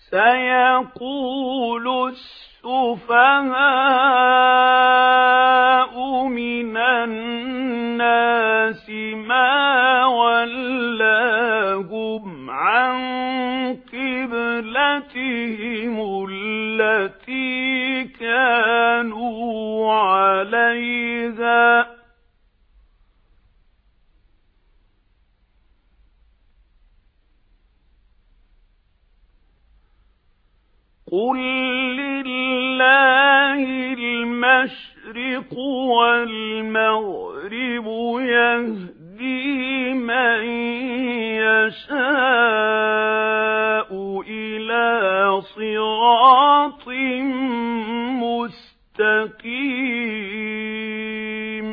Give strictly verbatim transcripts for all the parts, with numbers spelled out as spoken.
سيقول السفهاء من الناس ما ولاهم عن قبلتهم التي كانوا عليها قل لله المشرق والمغرب يهدي من يشاء إلى صراط مستقيم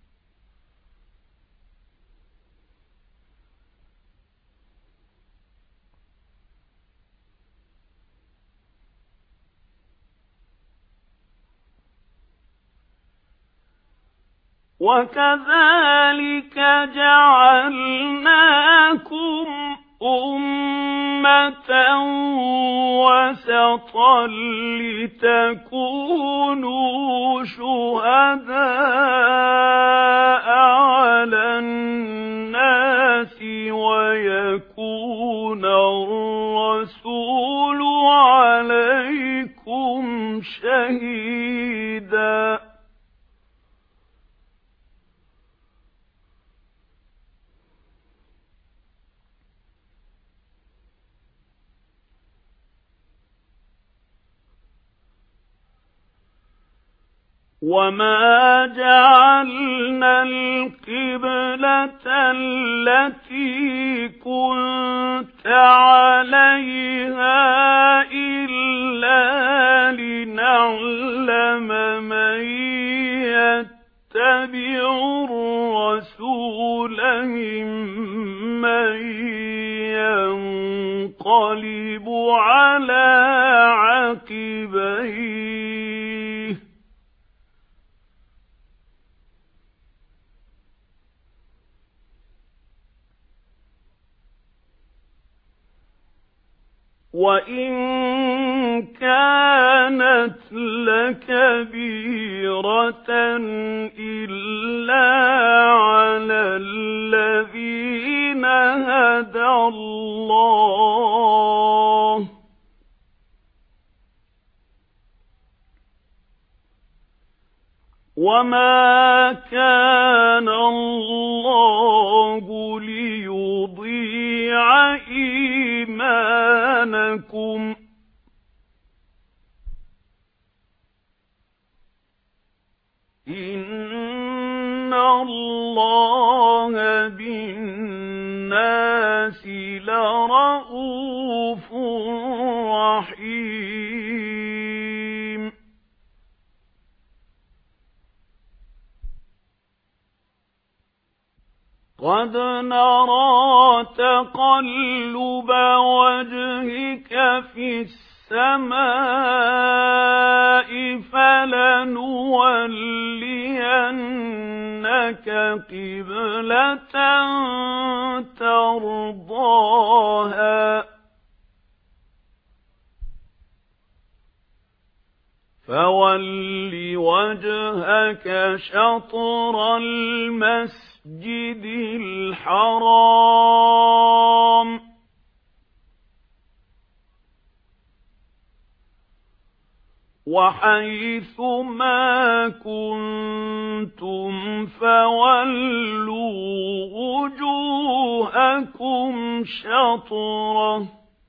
وكذلك جعلناكم أمة وسطا لتكونوا شهداء على الناس ويكون الرسول عليكم شهيدا وما جعلنا القبلة التي كنت عليها إلا لنعلم من يتبع الرسول ممن ينقلب على عقبيه وَإِن كَانَتْ لَكَبِيرَةً إِلَّا عَلَى الَّذِينَ هَدَى اللَّهُ وَمَا كَانَ اللَّهُ لِيُضِيعَ إِيمَانَكُمْ إِنَّ اللَّهَ بِالنَّاسِ لَرَءُوفٌ رَحِيمٌ قَدْ نَرَىٰ تَقَلُّبَ وَجْهِكَ فِي السَّمَاءِ فَلَنُوَلِّيَنَّكَ قِبْلَةً تَرْضَاهَا فَوَلِّ وَجْهَكَ شَطْرَ الْمَسْجِدِ الْحَرَامِ وَحَيْثُ مَا كُنتُمْ فَوَلُّوا وُجُوهَكُمْ شَطْرَهُ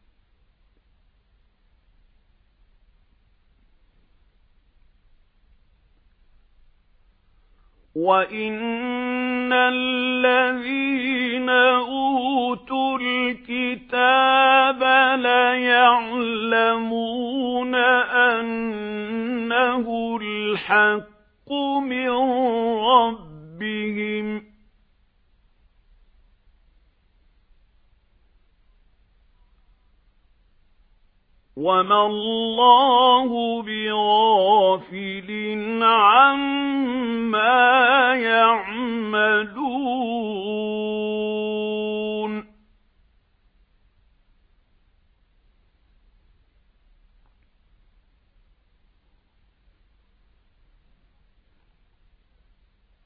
وَإِنَّ الَّذِينَ أُوتُوا الْكِتَابَ لَيَعْلَمُونَ أَنَّهُ الْحَقُّ مِنْ رَبِّهِمْ وَمَا اللَّهُ بِغَافِلٍ عَمَّا يَعْمَلُونَ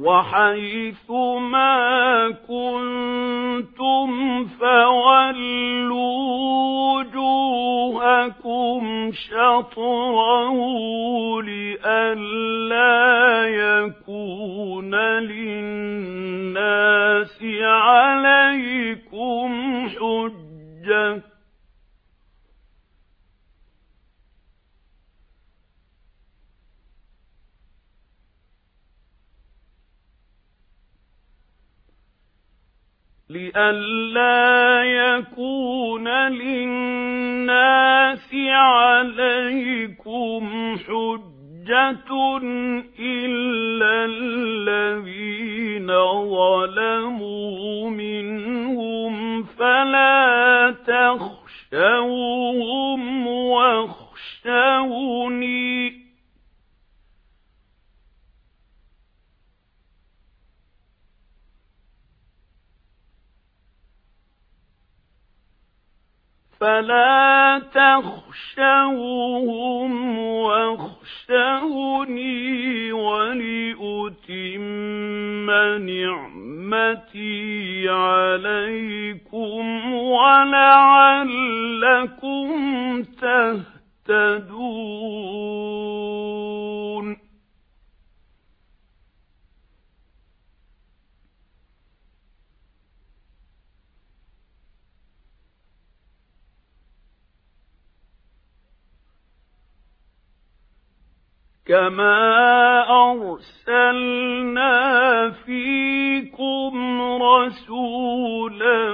وحيث ما كنتم فولوا وجوهكم شطره لئلا يكون للناس عليكم حجة لئلا يكون للناس عليكم حجة إلا الذين ظلموا منهم فلا تخشوهم واخشوني فلا تخشوهم واخشوني ولأتم نعمتي عليكم ولعلكم تهتدون. كما أرسلنا فيكم رسولا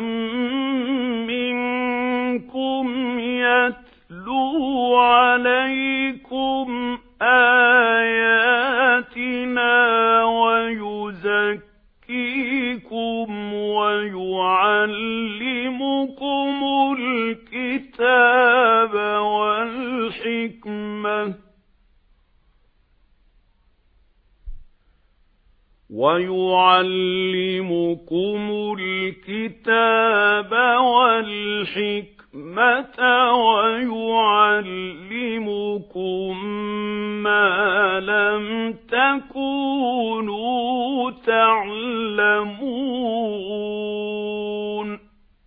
منكم يتلو عليكم آياتنا ويزكيكم ويعلمكم الكتاب والحكمة ويعلمكم الكتاب والحكمة ويعلمكم ما لم تكونوا تعلمون.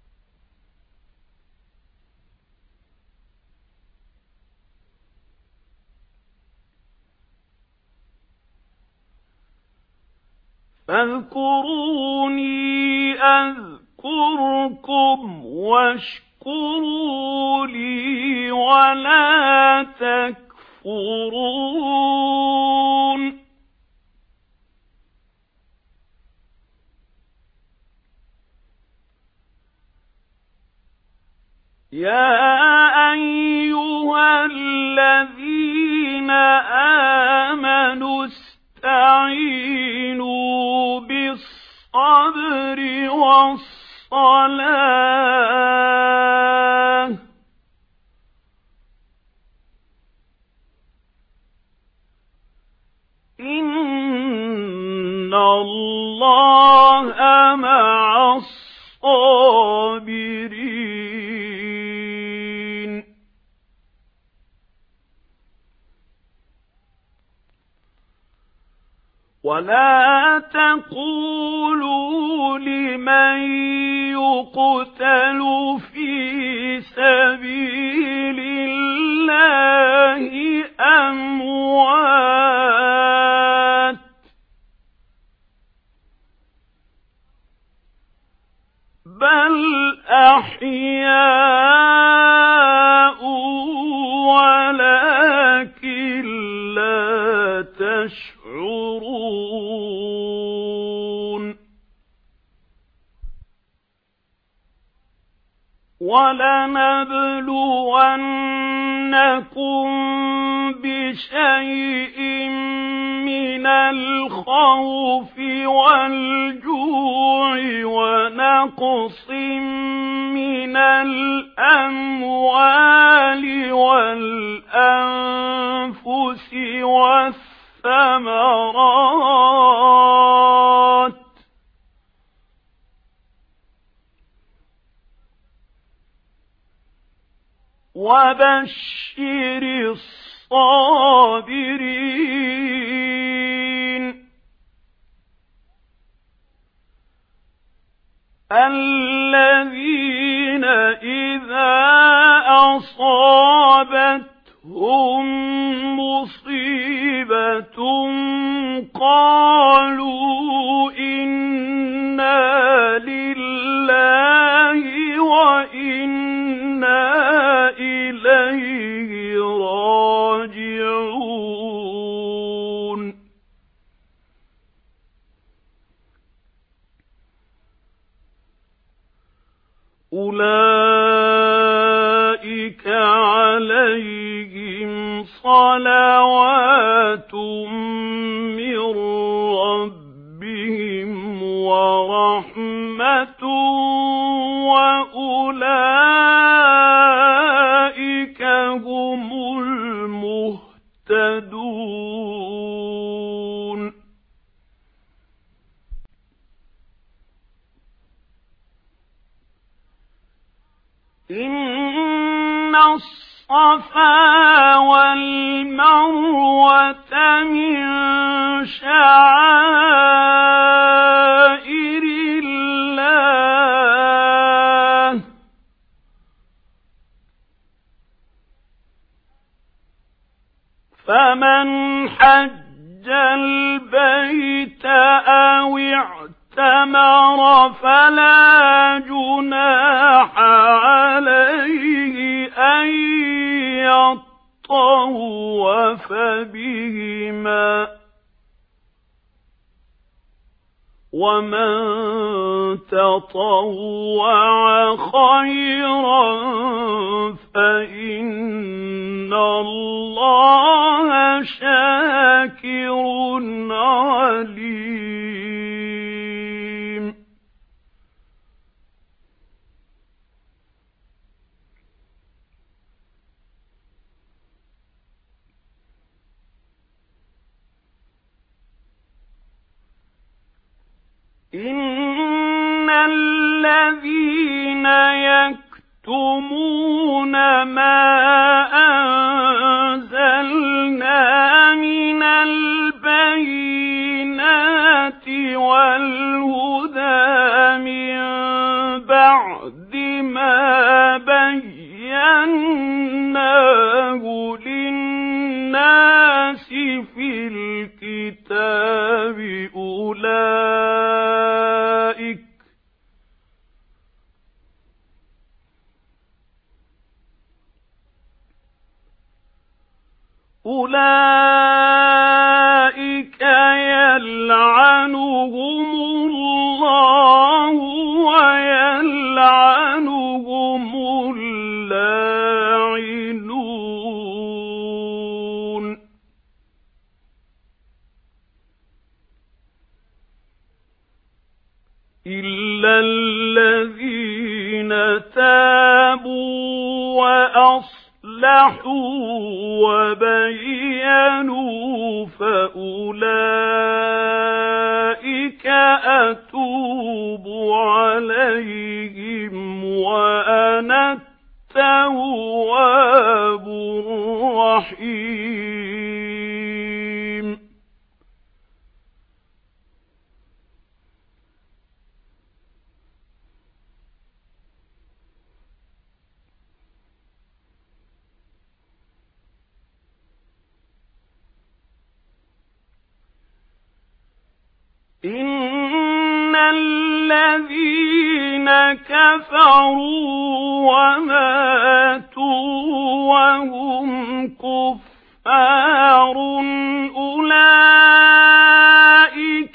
فاذكروني أذكركم واشكروا لي ولا تكفرون. يا أيها الذين آمنوا استعينوا بالصبر والصلاة إن الله مع الصابرين. ولا تقولوا لمن يقتل في سبيل الله أموات بل أحياء ولكن لا تشعرون. ولنبلونكم بشيء من الخوف والجوع ونقص من الأموال والأنفس والثمرات وبشر الصابرين. الذين إذا أصابتهم مصيبة قالوا إنا لله وإنا إليه راجعون أولئك عليهم صلوات من ربهم ورحمة وأولئك هم المهتدون إن الصفا والمروة من شعائر الله فمن حج البيت أو اعتمر فلا جناح عليه أن يطوف بهما ومن تطوع خيرا فإن الله شاكر عليم إن الذين يكتمون ما أنزلنا من البينات والهدى من بعد ما بيناه للناس في الكتاب أولئك أولئك يلعنهم الله ويلعنهم اللاعنون إلا الذين تابوا وأصلحوا وبينوا فأولئك أتوب عليهم وأنا التواب الرحيم إن الذين كفروا وماتوا وهم كفار أولئك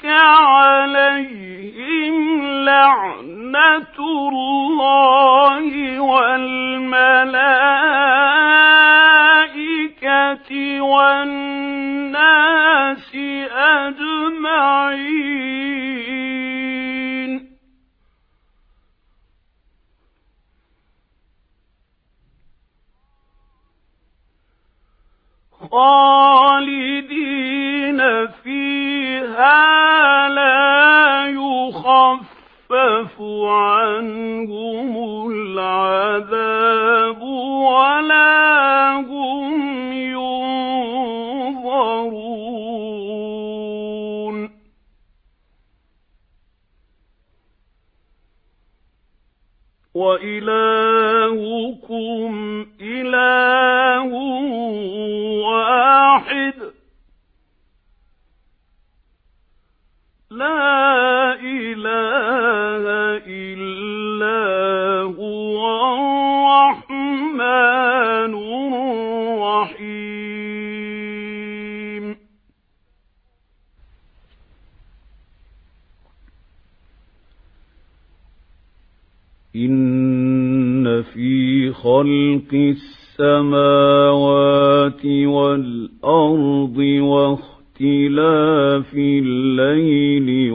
عليهم لعنة الله والملائكة والناس أجمعين خالدين فيها لا يخفف عنهم العذاب ولا هم ينظرون وإلهكم إله واحد لا إله إلا هو الرحمن الرحيم إن في خلق السماوات والأرض واختلاف الليل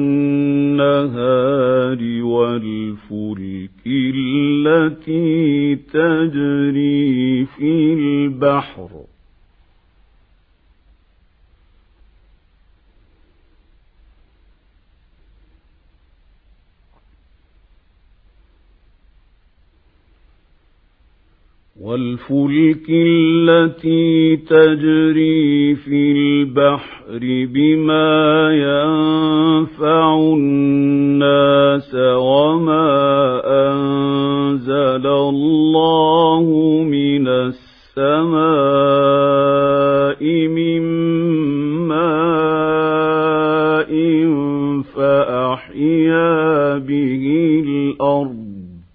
والنهار والفلك التي تجري في البحر والفلك التي تجري في البحر بما ينفع الناس وما أنزل الله من السماء من ماء فأحيا به الأرض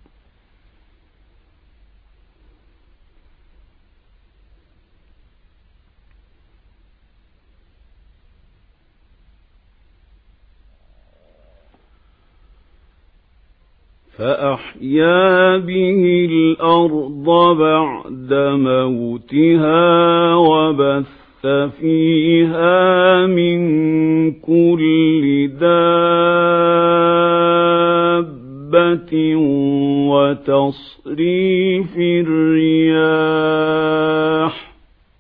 فأحيا به الأرض بعد موتها وبث فيها من كل دابة وتصريف الرياح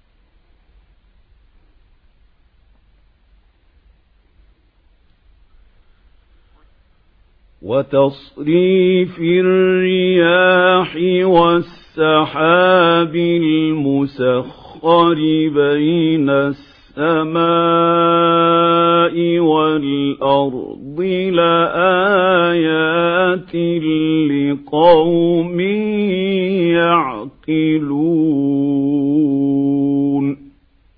وتصريف الرياح والسحاب المسخر بين السماء والأرض لآيات لقوم يعقلون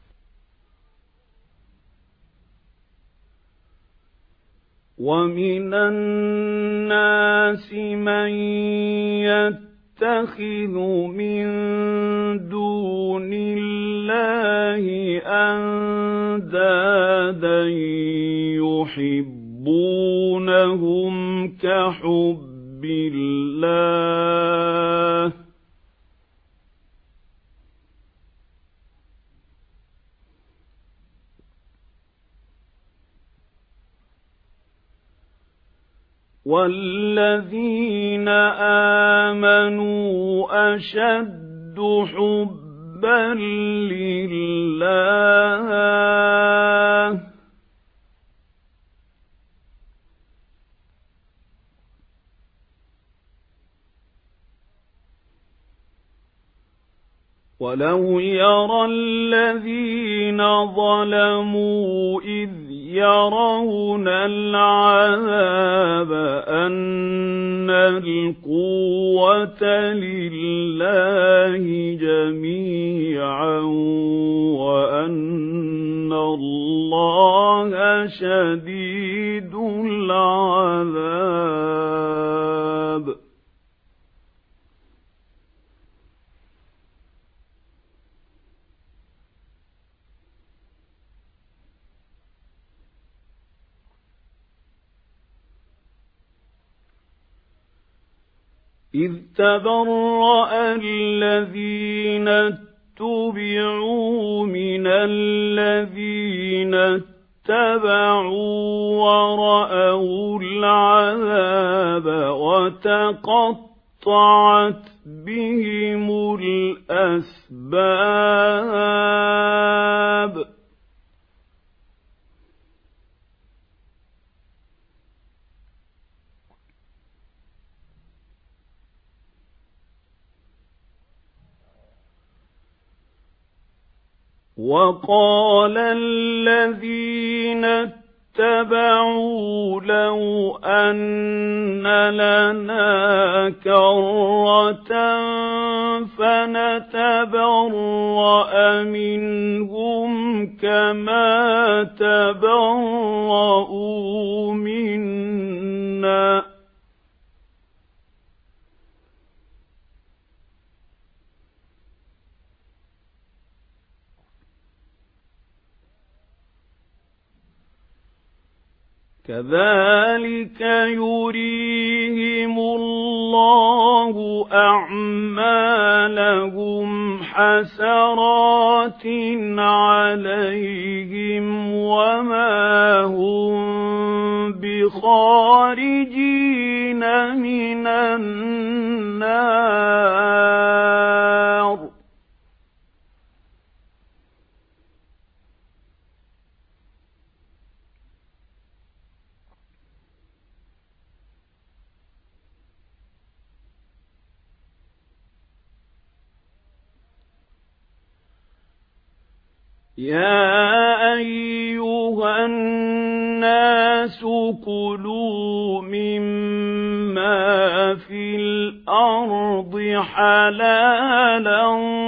ومن الناس من يتخذ من دون الله أندادا يحبونهم كحب الله والذين آمنوا أشد حبا لله ولو يرى الذين ظلموا إذ يرون العذاب أن القوة لله جميعا وأن الله شديد العذاب إذ تبرأ الذين اتبعوا من الذين اتبعوا ورأوا العذاب وتقطعت بهم الأسباب وقال الذين اتَّبَعُوا لَوْ أَنَّ لَنَا كَرَّةً فَنَتَبَرَّأَ مِنْهُمْ كَمَا تَبَرَّءُوا مِنَّا كَذَلِكَ يُرِيهِمُ اللَّهُ أَعْمَالَهُمْ حَسَرَاتٍ عَلَيْهِمْ وَمَا هُم بِخَارِجِينَ مِنَ النَّارِ يَا أَيُّهَا النَّاسُ كُلُوا مِمَّا فِي الْأَرْضِ حَلَالًا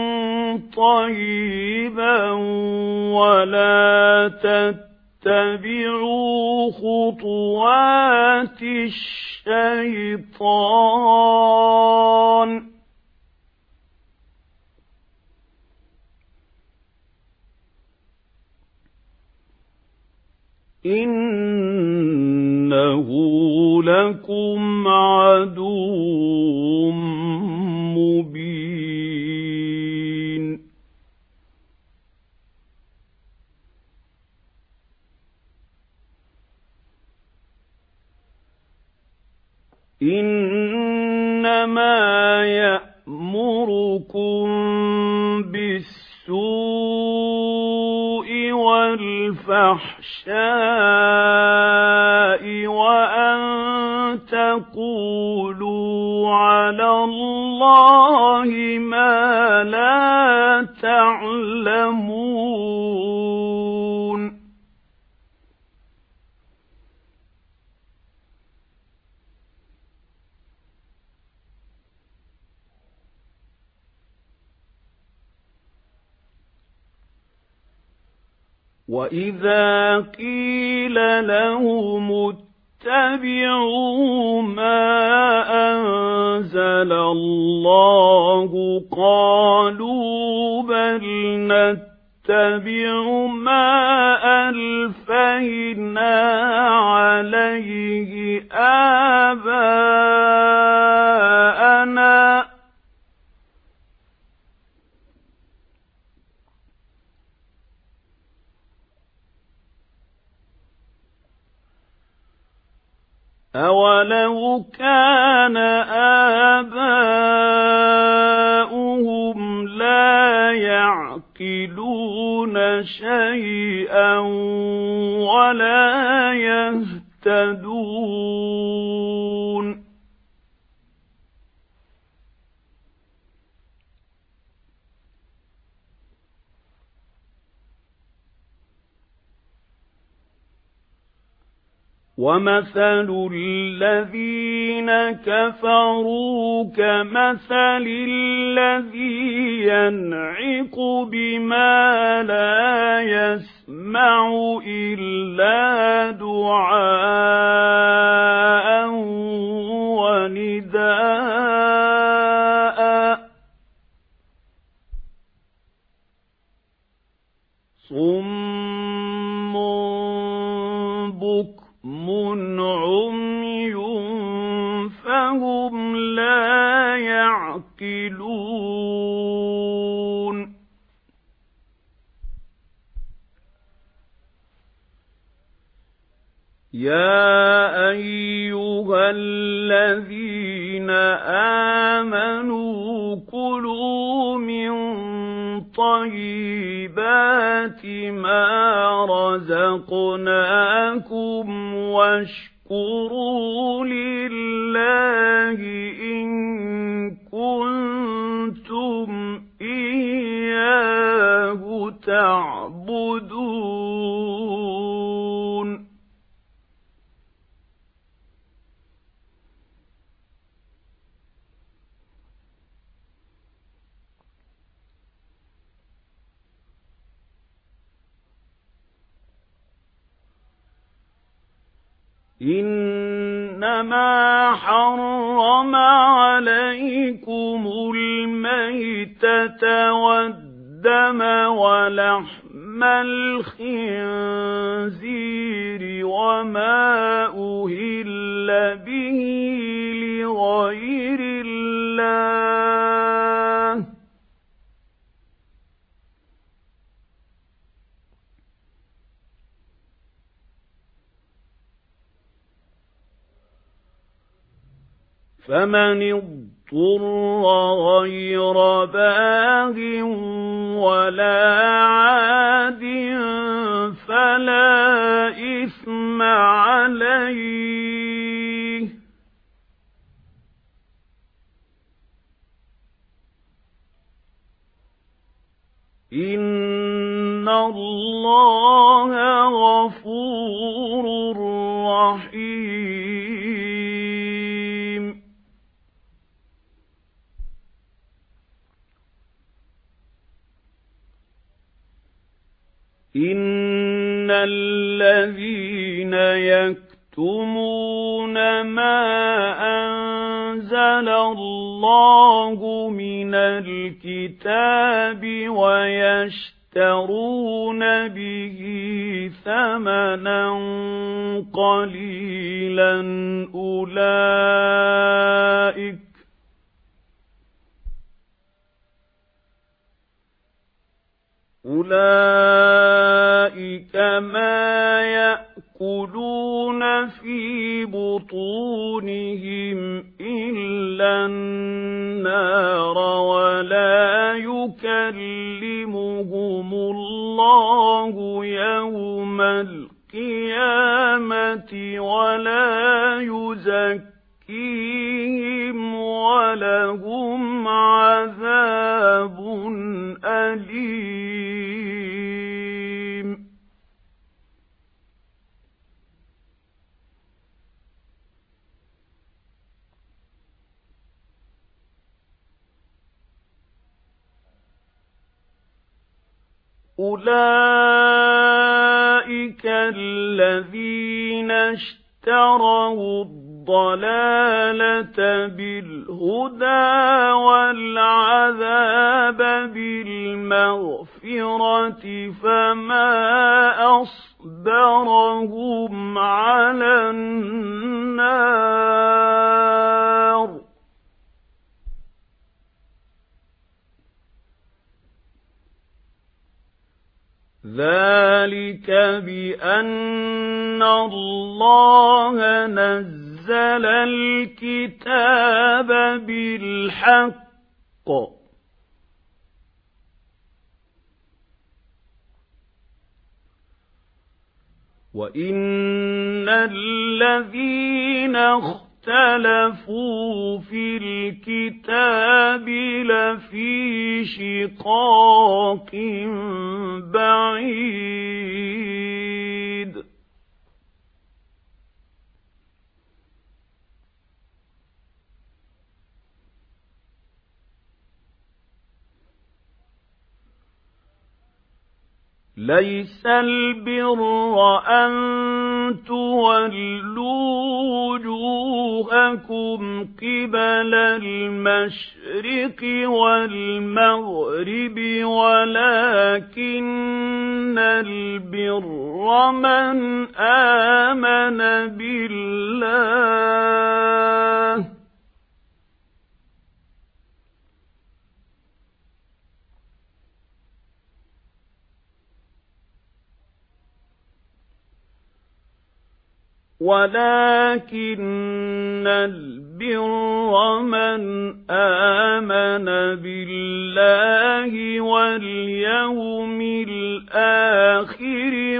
طَيِّبًا وَلَا تَتَّبِعُوا خُطُوَاتِ الشَّيْطَانِ إِنَّهُ لَكُمْ عَدُوٌّ مُّبِينٌ إِنَّمَا يَأْمُرُكُم بِالسُّوءِ وَالْفَحْشَاءِ وَأَن تَقُولُوا عَلَى اللَّهِ مَا لَا تَعْلَمُونَ وَإِذَا قِيلَ لَهُمُ اتَّبِعُوا مَا أَنزَلَ اللَّهُ قَالُوا بَلْ نَتَّبِعُ مَا أَلْفَيْنَا عَلَيْهِ آبَاءَنَا أَوَلَوْ كَانَ آبَاؤُهُمْ لَا يَعْقِلُونَ شَيْئًا وَلَا يَهْتَدُونَ وَمَثَلُ الَّذِينَ كَفَرُوا كَمَثَلِ الَّذِي يَنْعِقُ بِمَا لَا يَسْمَعُ إِلَّا دُعَاءً وَنِدَاءً صُمٌّ بُكْمٌ عُمْيٌ فَهُمْ لَا يَعْقِلُونَ يَا أَيُّهَا الَّذِينَ آمَنُوا كُلُوا مِن طَيِّبَاتِ مَا رَزَقْنَاكُمْ وَاشْكُرُوا لِلَّهِ إِن كُنتُمْ إِيَّاهُ تَعْبُدُونَ إنما حرم عليكم الميتة والدم ولحم الخنزير وما أهل به لغير الله فمن اضطر غير باغ ولا عاد فلا إثم عليه إن الله غفور رحيم إن الذين يكتمون ما أنزل الله من الكتاب ويشترون به ثمنا قليلا أولئك أولئك ما يأكلون في بطونهم إلا النار ولا يكلمهم الله يوم القيامة ولا يزكيهم ولهم عذاب أليم أولئك الذين اشتروا الضلالة بالهدى والعذاب بالمغفرة فما أصبرهم على النار ذلك بأن الله نزل الكتاب بالحق وإن الذين اختلفوا في الكتاب لفي شقاق بعيد ليس البر أن تولوا وجوهكم قبل المشرق والمغرب ولكن البر من آمن بالله ولكن البر من آمن بالله واليوم الآخر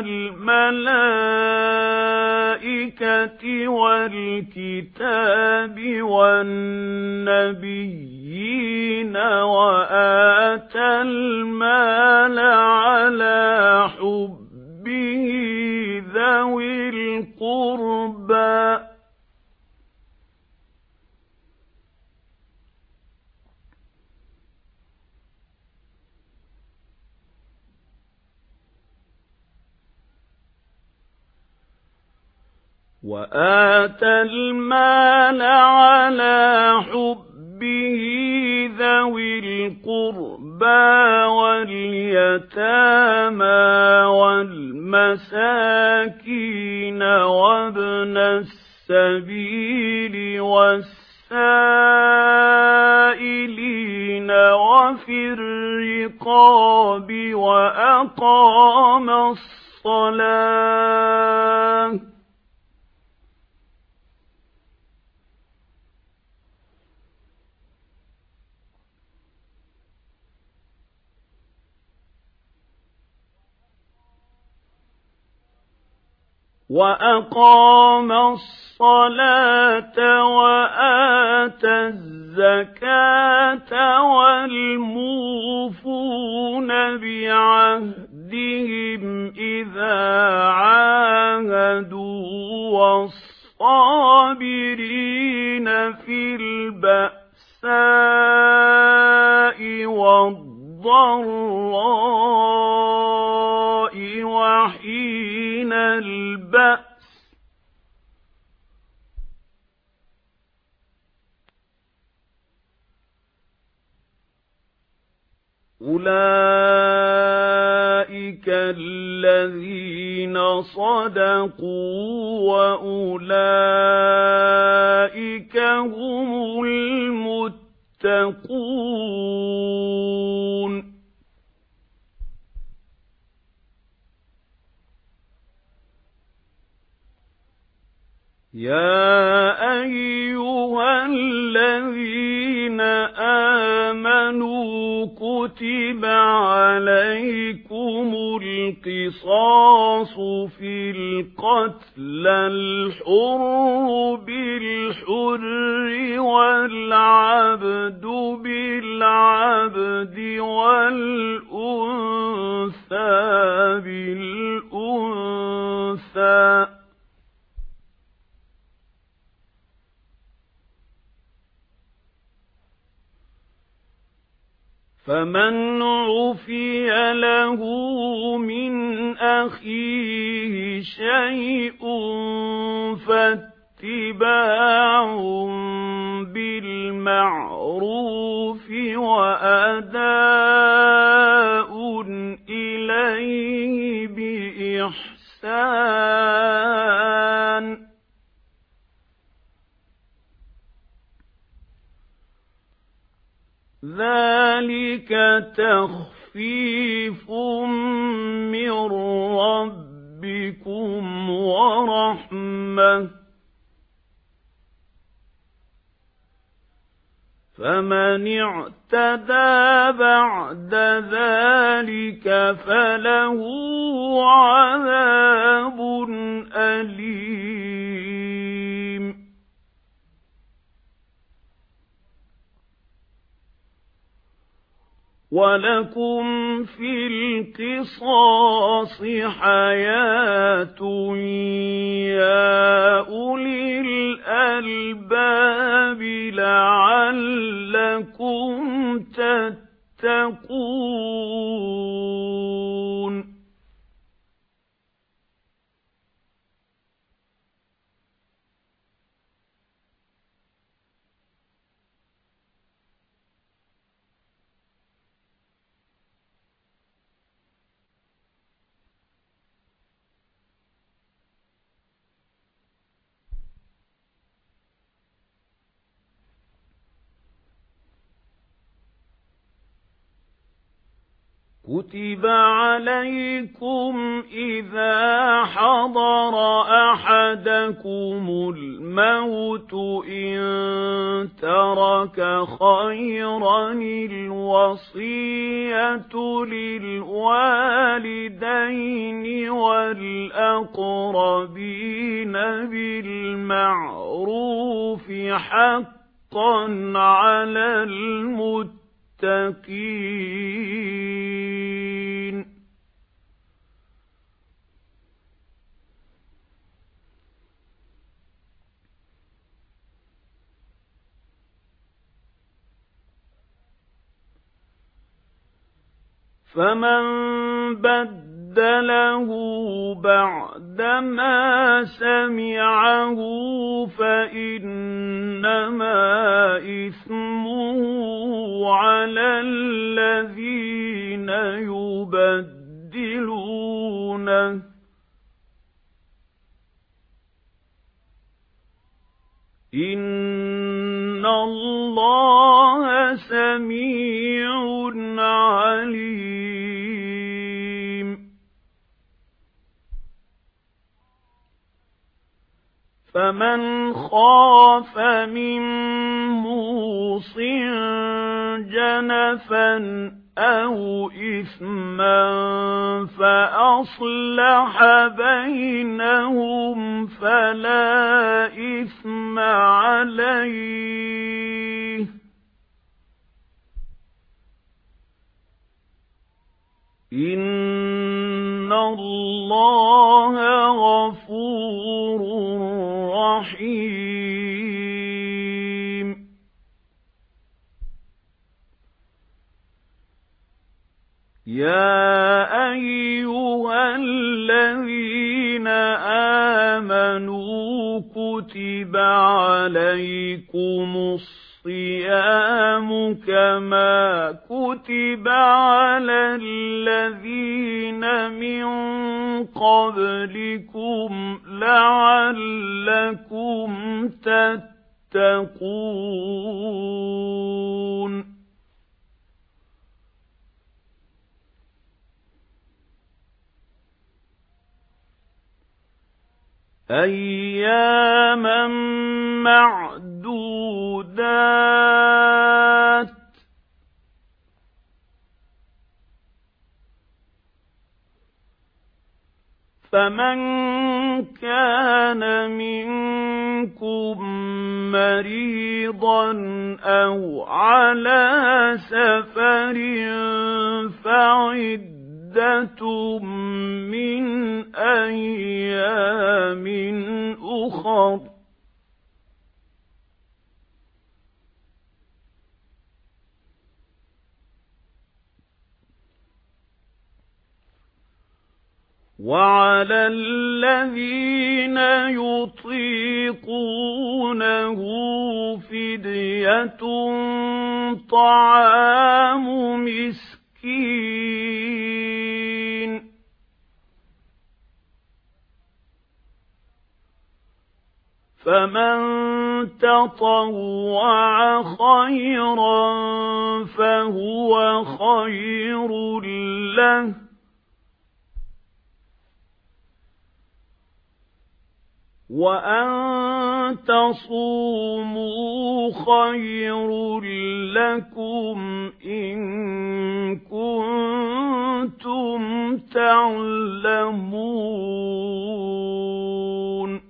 والملائكة والكتاب والنبيين وآتى المال على حبه ذوي القربى وآتى المال على حبه ذوي القربى واليتامى والمساكين وابن السبيل والسائلين وفي الرقاب وأقام الصلاة وأقام الصلاة وآتى الزكاة والموفون بعهدهم إذا عاهدوا والصابرين في البأساء والضراء وحين البأس أولئك الذين صدقوا وأولئك هم المتقون يا أيها الذين آمنوا كتب عليكم القصاص في القتلى الحر بالحر والعبد بالعبد والأنثى بالأنثى فمن عفي له من أخيه شيء فاتباع بالمعروف وأداء إليه بإحسان ذلك تخفيف من ربكم ورحمة فمن اعتدى بعد ذلك فله عذاب أليم ولكم في القصاص حياة يا أولي الألباب لعلكم تتقون كتب عليكم إذا حضر أحدكم الموت إن ترك خيرا الوصية للوالدين والأقربين بالمعروف حقا على المتقين فمن بدله بَدَّلَهُ بَعْدَمَا سَمِعَهُ فَإِنَّمَا إِثْمُهُ عَلَى الَّذِينَ يُبَدِّلُونَهُ ۚ إِنَّ اللَّهَ سَمِيعٌ عَلِيمٌ. فَمَنْ خَافَ مِن مُّوصٍ جَنَفًا أَوْ إِثْمًا فَأَصْلَحَ بَيْنَهُمْ فَلَا إِثْمَ عَلَيْهِ ۚ إِنَّ اللَّهَ غَفُورٌ رَّحِيمٌ. يَا أَيُّهَا الَّذِينَ آمَنُوا كُتِبَ عَلَيْكُمُ الصِّيَامُ كَمَا كُتِبَ عَلَى الَّذِينَ مِن قَبْلِكُمْ لَعَلَّكُمْ تَتَّقُونَ. أَيَّامًا مَّعْدُودَاتٍ ۚ فَمَن كَانَ مِنكُم مَّرِيضًا أَوْ عَلَىٰ سَفَرٍ فَعِدَّةٌ مِّنْ أَيَّامٍ أُخَرَ ۚ وَعَلَى الَّذِينَ يُطِيقُونَهُ فِدْيَةٌ طَعَامُ مِسْكِينٍ، فَمَن تَطَوَّعَ خَيْرًا فَهُوَ خَيْرٌ لَّهُ ۚ وَأَن تَصُومُوا خَيْرٌ لَّكُمْ إِن كُنتُمْ تَعْلَمُونَ.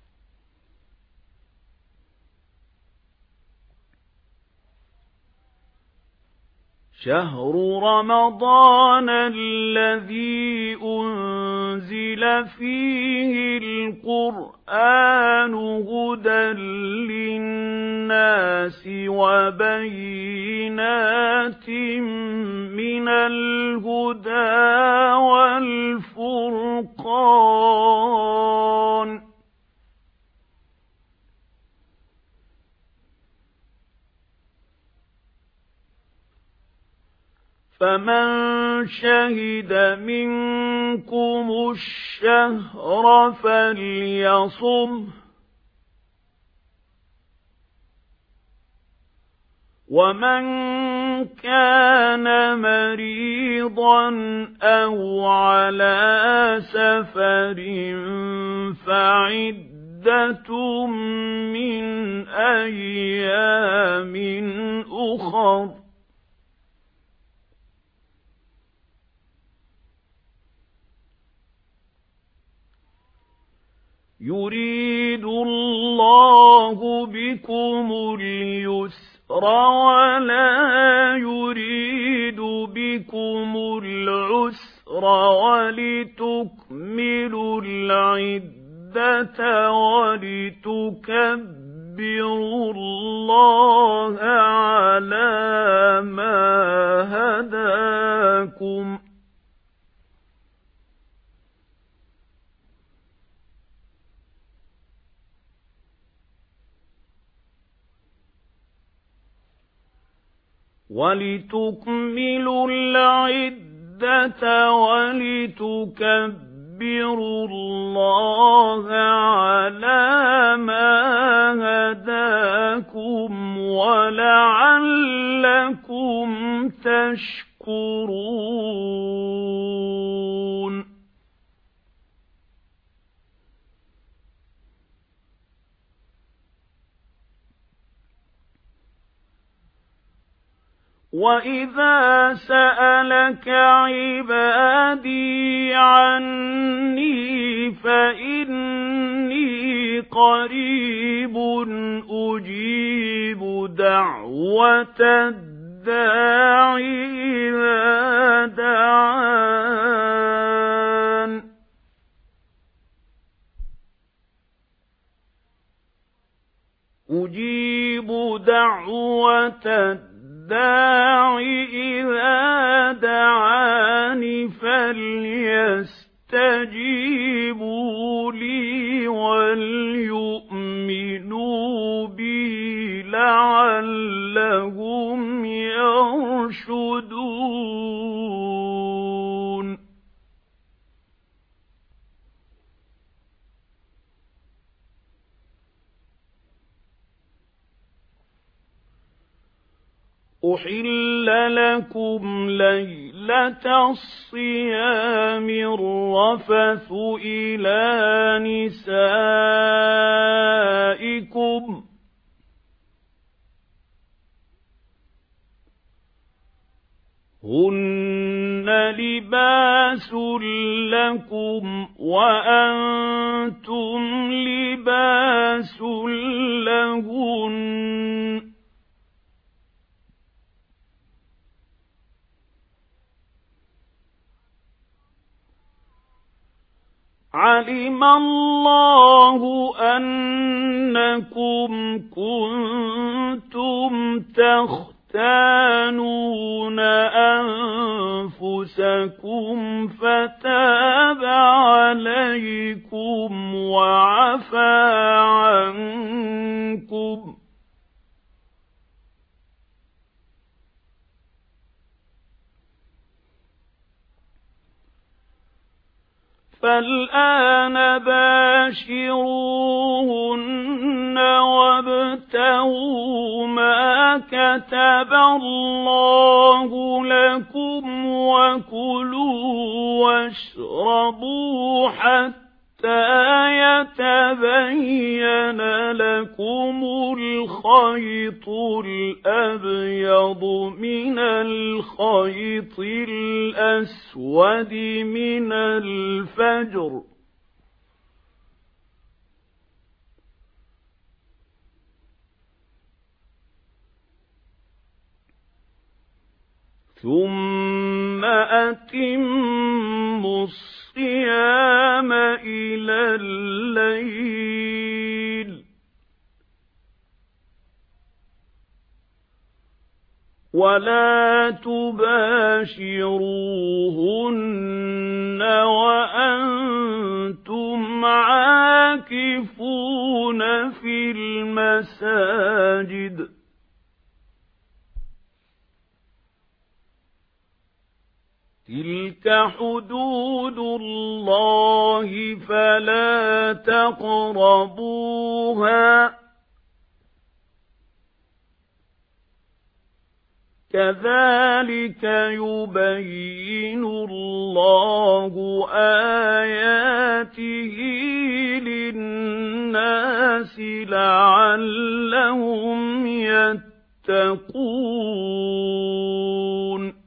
شَهْرُ رَمَضَانَ الَّذِي أُنزِلَ فِيهِ الْقُرْآنُ هُدًى لِّلنَّاسِ وَبَيِّنَاتٍ مِّنَ الْهُدَىٰ وَالْفُرْقَانِ ۚ فَمَن شَهِدَ مِنكُمُ الشَّهْرَ فَلْيَصُمْهُ ۖ وَمَن كَانَ مَرِيضًا أَوْ عَلَىٰ سَفَرٍ فَعِدَّةٌ مِّنْ أَيَّامٍ أُخَرَ ۚ يُرِيدُ اللَّهُ بِكُمُ الْيُسْرَ وَلَا يُرِيدُ بِكُمُ الْعُسْرَ وَلِتُكْمِلُوا الْعِدَّةَ وَلِتُكَبِّرُوا اللَّهَ عَلَىٰ مَا هَدَاكُمْ وَلِتُكْمِلُوا الْعِدَّةَ وَلِتُكَبِّرُوا اللَّهَ عَلَى مَا هَدَاكُمْ وَلَعَلَّكُمْ تَشْكُرُونَ. وَإِذَا سَأَلَكَ عِبَادِي عَنِّي فَإِنِّي قَرِيبٌ أُجِيبُ دَعْوَةَ الدَّاعِ إِذَا دَعَانِ أُجِيبُ دَعْوَةَ الدَّاعِ إِذَا دَعَانِ فَلْيَسْتَجِيبُوا لِي وَلْيُؤْمِنُوا بِي لَعَلَّهُمْ يَرْشُدُونَ. أُحِلَّ لَكُمْ لَيْلَةَ الصِّيَامِ الرَّفَثُ إِلَى نِسَائِكُمْ هُنَّ لِبَاسٌ لَكُمْ وَأَنْتُمْ لِبَاسٌ لَهُنَّ عَلِمَ اللَّهُ أَنَّكُمْ كُنتُمْ تَخْتَانُونَ أَنفُسَكُمْ فَتَابَ عَلَيْكُمْ وَعَفَا عَنكُمْ فَالْآنَ بَاشِرُوهُنَّ وَابْتَغُوا مَا كَتَبَ اللَّهُ لَكُمْ وَكُلُوا وَاشْرَبُوا حَتَّى يَتَبَيَّنَ لَكُمُ الْخَيْطُ الْأَبْيَضُ مِنَ الْخَيْطِ الْأَسْوَدِ مِنَ الْفَجْرِ ثُمَّ أَتِمُّوا الصِّيَامَ إِلَى اللَّيْلِ وَلَا تُبَاشِرُوهُنَّ وَأَنْتُمْ عَاكِفُونَ فِي الْمَسَاجِدِ تِلْكَ حُدُودُ اللَّهِ فَلَا تَقْرَبُوهَا كَذَلِكَ يُبَيِّنُ اللَّهُ آيَاتِهِ لِلنَّاسِ لَعَلَّهُمْ يَتَّقُونَ.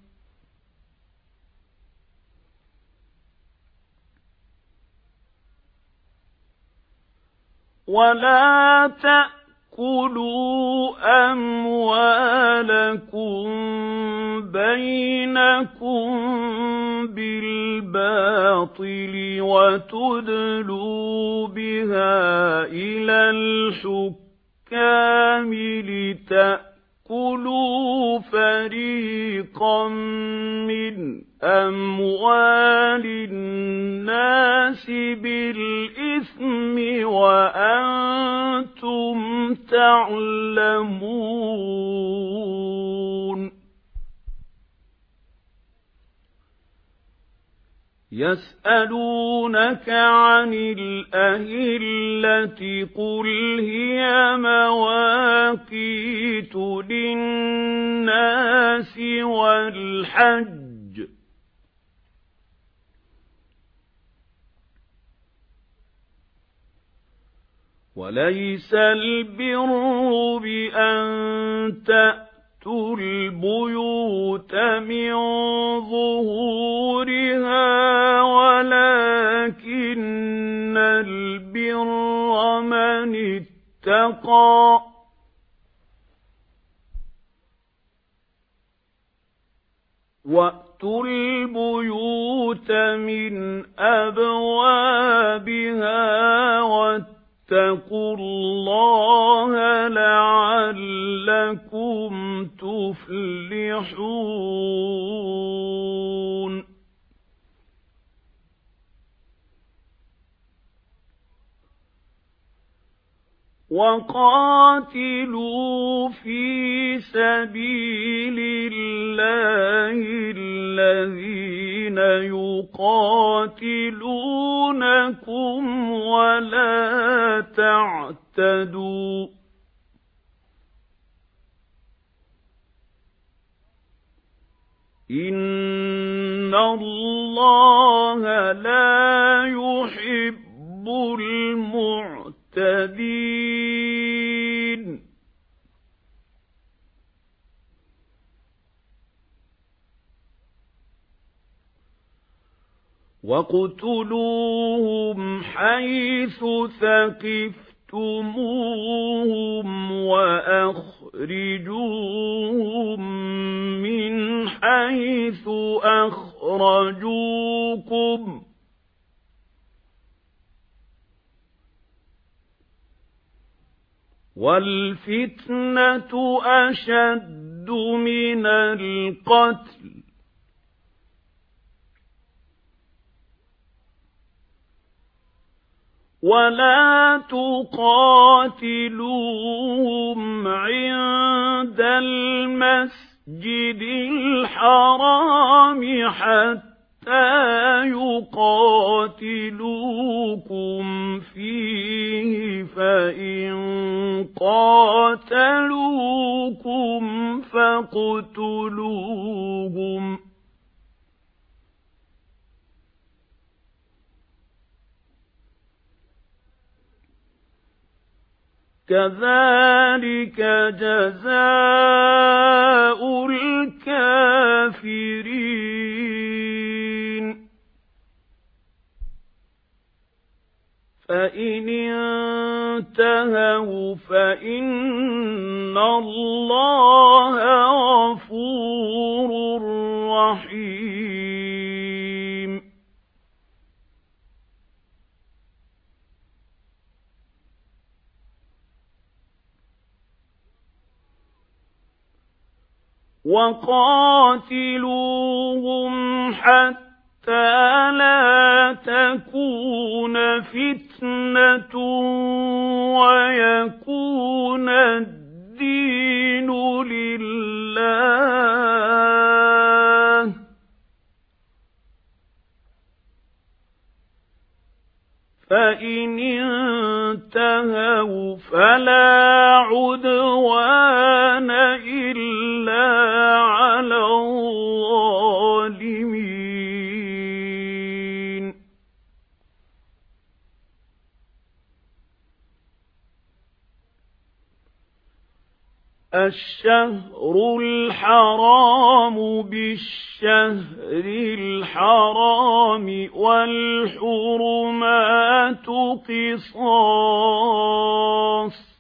وَلَا تَأْكُلُوا أَمْوَالَكُمْ بَيْنَكُمْ بِالْبَاطِلِ وَتُدْلُوا بِهَا إِلَى الْحُكَّامِ لِتَأْكُلُوا فَرِيقًا مِنْ أَمْوَالِ النَّاسِ بِالْإِثْمِ وَأَنْتُمْ تَعْلَمُونَ. يسألونك عن الأهلة قل هي مواقيت للناس والحج وليس البر بأن تأتوا البيوت من ظهورها ولكن البر من اتقى وَأْتُوا الْبُيُوتَ مِنْ أَبْوَابِهَا وَاتَّقُوا اللَّهَ لَعَلَّكُمْ تُفْلِحُونَ وَقَاتِلُوا فِي سَبِيلِ اللَّهِ الَّذِينَ يُقَاتِلُونَكُمْ وَلَا تَعْتَدُوا إِنَّ اللَّهَ لَا يُحِبُّ الْمُعْتَدِينَ وَاقْتُلُوهُمْ حَيْثُ ثَقِفْتُمُوهُمْ وَأَخْرِجُوهُم مِّنْ حَيْثُ أَخْرَجُوكُمْ ۚ وَالْفِتْنَةُ أَشَدُّ مِنَ الْقَتْلِ ۗ وَلَا تُقَاتِلُوهُمْ عِندَ الْمَسْجِدِ الْحَرَامِ حَتَّىٰ يُقَاتِلُوكُمْ فِيهِ ۖ فَإِن قَاتَلُوكُمْ فَاقْتُلُوهُمْ ۗ كَذَٰلِكَ جَزَاءُ الْكَافِرِينَ فَإِنِ انتَهَوْا فَإِنَّ اللَّهَ غَفُورٌ رَّحِيمٌ وَقَاتِلُوهُمْ حَتَّىٰ لَا تَكُونَ فِتْنَةٌ وَيَكُونَ الدِّينُ لِلَّهِ ۖ فَإِنِ انتَهَوْا فَلَا عُدْوَانَ إِلَّا عَلَى الظَّالِمِينَ الشَّهْرُ الْحَرَامُ بِالشَّهْرِ الْحَرَامِ وَالْحُرُمَاتُ قِصَاصٌ ۚ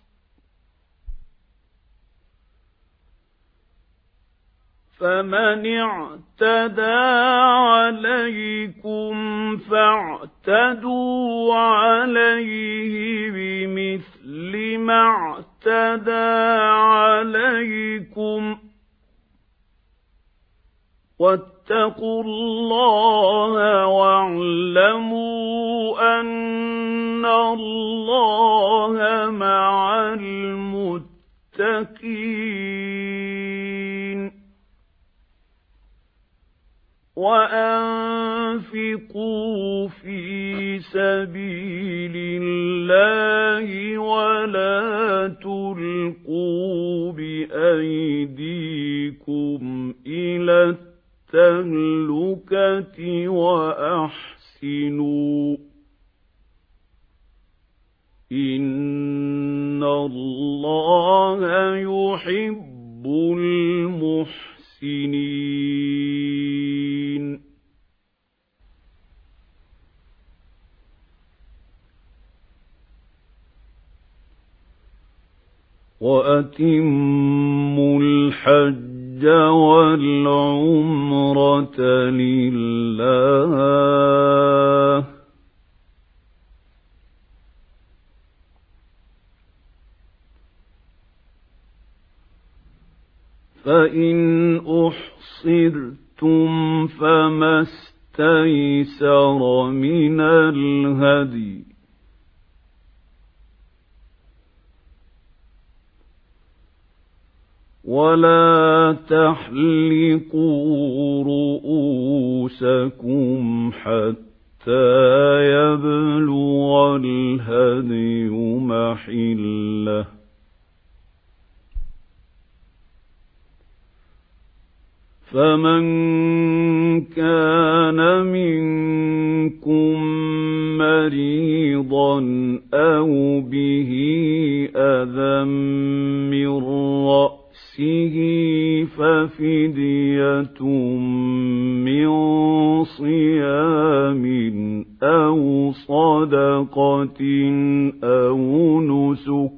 فَمَنِ اعْتَدَىٰ عَلَيْكُمْ فَاعْتَدُوا عَلَيْهِ بِمِثْلِ مَا اعْتَدَىٰ عَلَيْكُمْ ۚ وَاتَّقُوا اللَّهَ وَاعْلَمُوا أَنَّ اللَّهَ مَعَ الْمُتَّقِينَ وَأَنفِقُوا سبيل الله ولا تلقوا بأيديكم إلى التهلكة وأحسنوا إن الله يحب المحسنين. وأتموا الحج والعمرة لله فإن أحصرتم فما استيسر من الهدي ولا تحلقوا رؤوسكم حتى يبلغ الهدي محله فمن كان منكم مريضا أو به أذى من رأسه ففدية من صيام أو صدقة أو نسك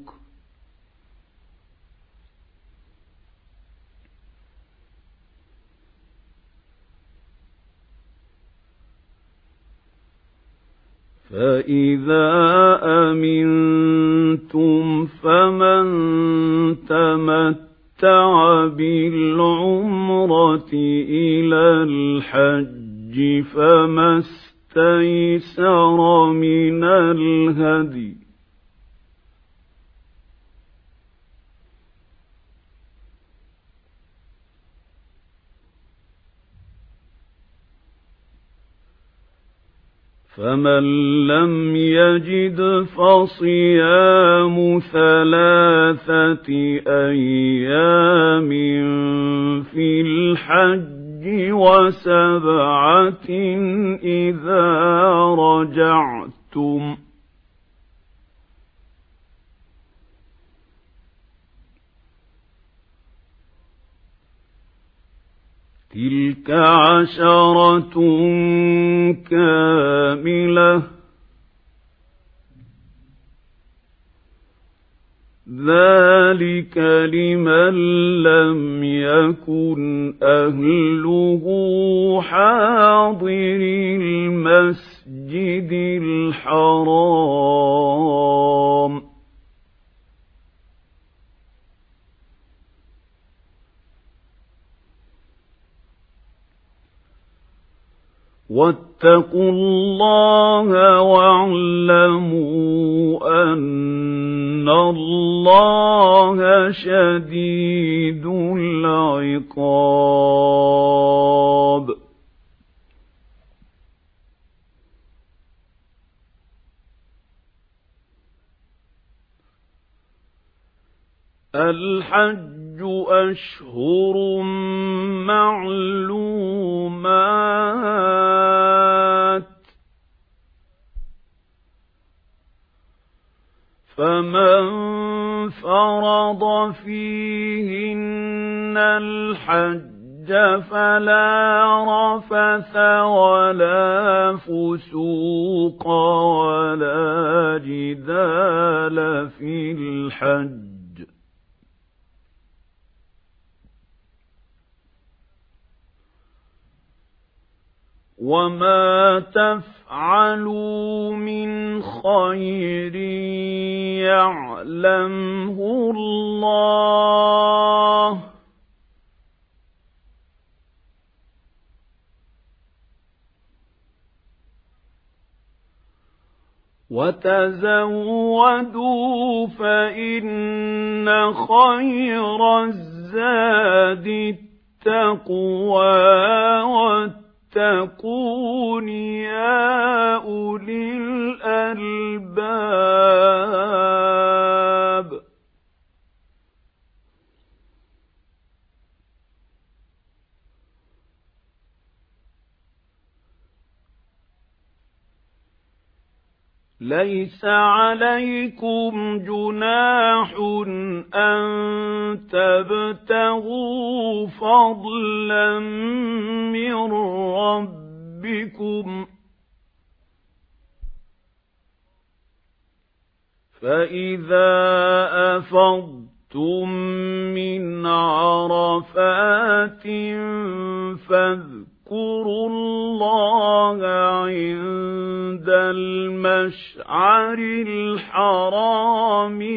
فإذا أمنتم فمن تمتع بالعمرة إلى الحج فما استيسر من الهدي فمن لم يجد فصيام ثلاثة أيام في الحج وسبعة إذا رجعتم تلك عشرة كاملة ذلك لمن لم يكن أهله حاضر المسجد الحرام واتقوا الله واعلموا أن الله شديد العقاب الحج أشهر معلومات فمن فرض فيهن الحج فلا رفث ولا فسوق ولا جدال في الحج وما تفعلوا من خير يعلمه الله وتزودوا فإن خير الزاد التقوى واتقون يا أولي الألباب. ليس عليكم جناح أن تبتغوا فضلا من ربكم، فإذا أفضتم من عرفات فاذكروا الله عند المشعر الحرام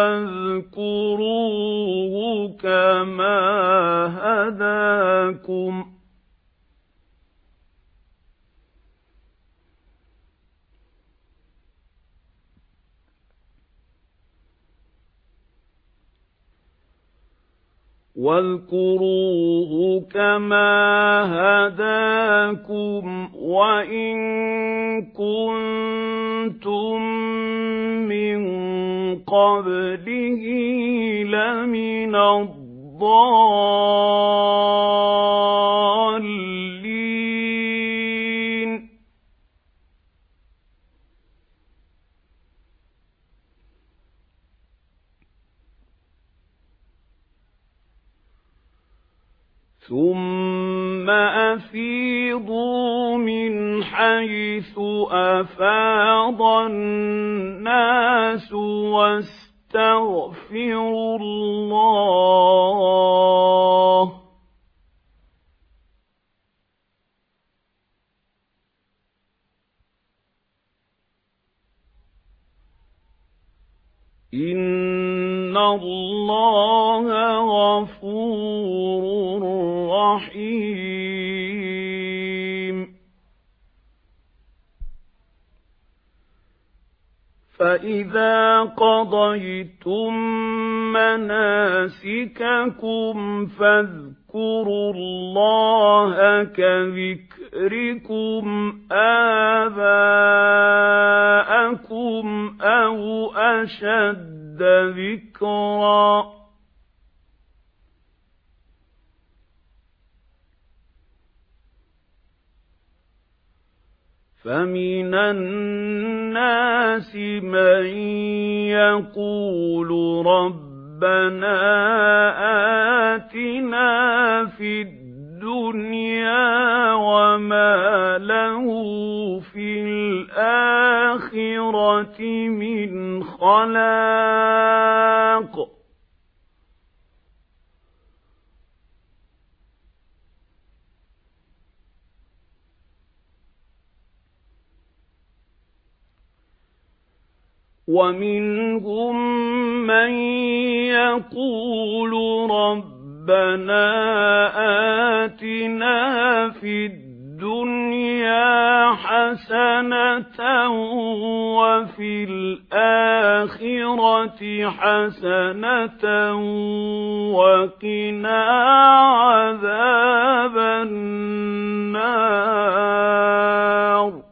واذكروه كما هداكم واذكروه كما هداكم وإن كنتم من قبله لمن الضالين. ثم أفيضوا من حيث أفاض الناس واستغفروا الله إن الله غفور رحيم. فإذا قضيتم مناسككم فاذكروا الله كذكركم آباءكم أو أشد ذكرا فمن الناس من يقول ربنا آتنا في الدنيا وما له في الآخرة من خلاق ومنهم من يقول ربنا آتنا في الدنيا حسنة وفي الآخرة حسنة وقنا عذاب النار.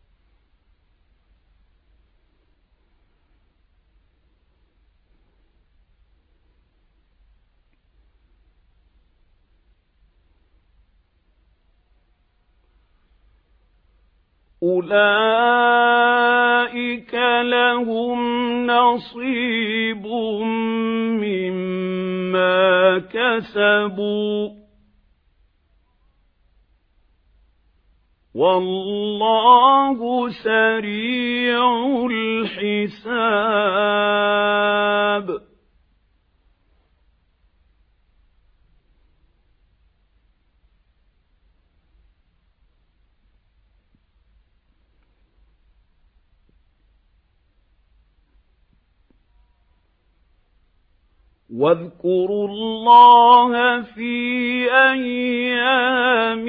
أولئك لهم نصيب مما كسبوا والله سريع الحساب. واذكروا الله في أيام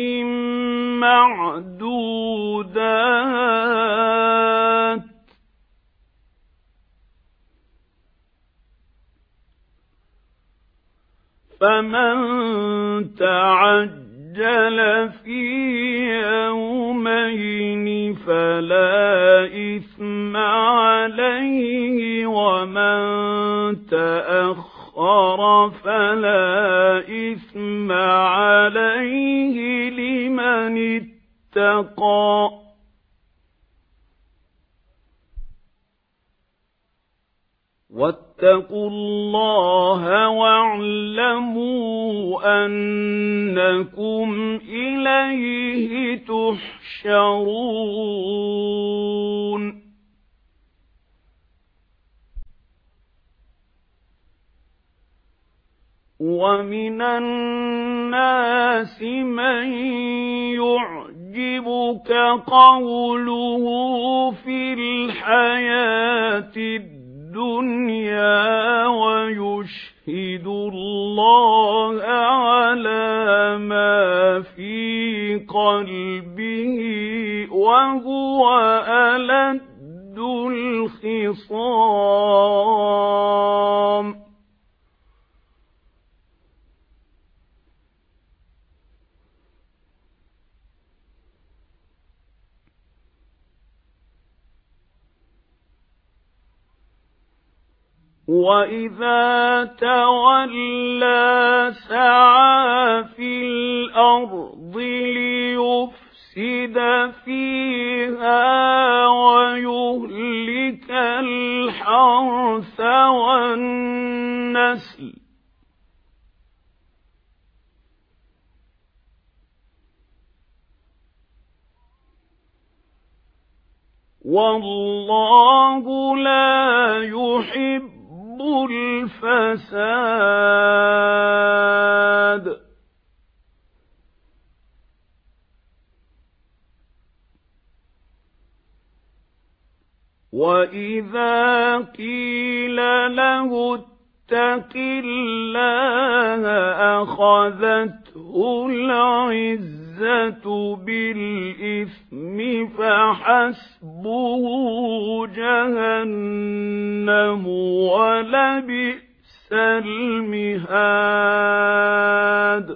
معدودات فمن تعجل تَعَجَّلَ فِي يَوْمَيْنِ فَلَا إِثْمَ عَلَيْهِ وَمَن تَأَخَّرَ فَلَا إِثْمَ عَلَيْهِ لِمَنِ اتَّقَى وَاتَّقُوا اللَّهَ وَاعْلَمُوا أَنَّكُمْ إِلَيْهِ تُحْشَرُونَ وَمِنَ النَّاسِ مَن يُعْجِبُكَ قَوْلُهُ فِي الْحَيَاةِ الدُّنْيَا وَيُشْهِدُ اللَّهَ عَلَى مَا فِي قَلْبِهِ وَهُوَ أَلَدُّ الْخِصَامِ وَإِذَا تَوَلَّى سَعَىٰ فِي الْأَرْضِ لِيُفْسِدَ فِيهَا وَيُهْلِكَ الْحَرْثَ وَالنَّسْلَ وَاللَّهُ لَا يُحِبُّ الْفَسَادَ وَإِذَا قِيلَ لَهُ اتَّقِ اللَّهَ أَخَذَتْهُ الْعِزَّةُ بِالْإِثْمِ فَحَسْبُهُ جَهَنَّمُ وَلَبِئْسَ الْمِهَادُ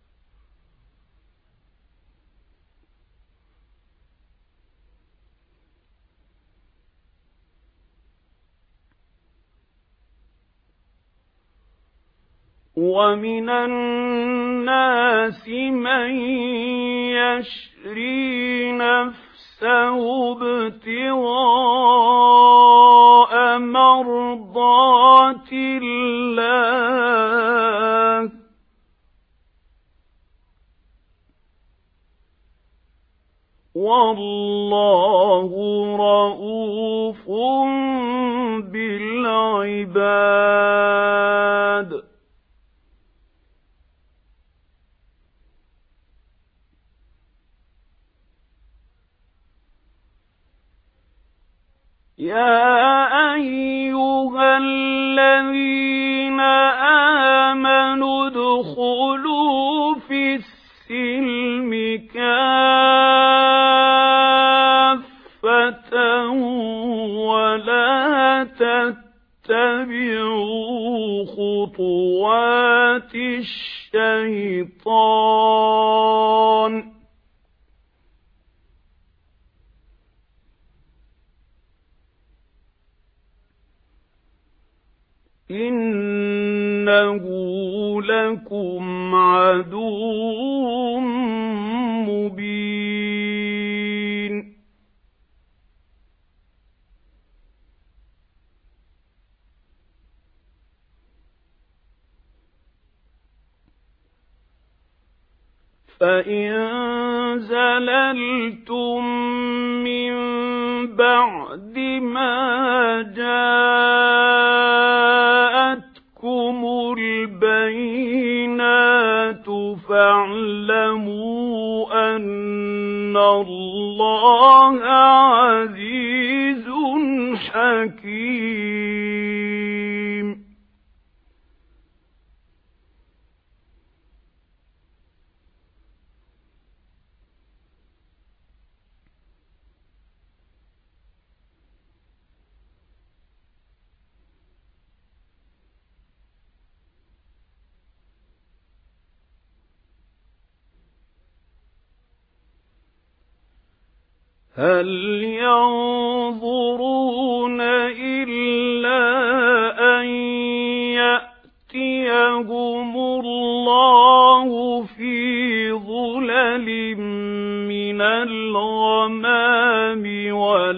وَمِنَ النَّاسِ مَن يَشْرِي نَفْسَهُ ابْتِغَاءَ مَرْضَاتِ اللَّهِ وَاللَّهُ رَءُوفٌ بِالْعِبَادِ يَا أَيُّهَا الَّذِينَ آمَنُوا ادْخُلُوا فِي السِّلْمِ كَافَّةً وَلَا تَتَّبِعُوا خُطُوَاتِ الشَّيْطَانِ إِنَّهُ لَكُمْ عَدُوٌّ مُّبِينٌ فَإِن زَلَلْتُم مِّن بَعْدِ مَا جَاءَتْكُمُ الْبَيِّنَاتُ فَاعْلَمُوا أَنَّ اللَّهَ عَزِيزٌ حَكِيمٌ هل ينظرون إلا أن يأتيهم الله في ظلل من الغمام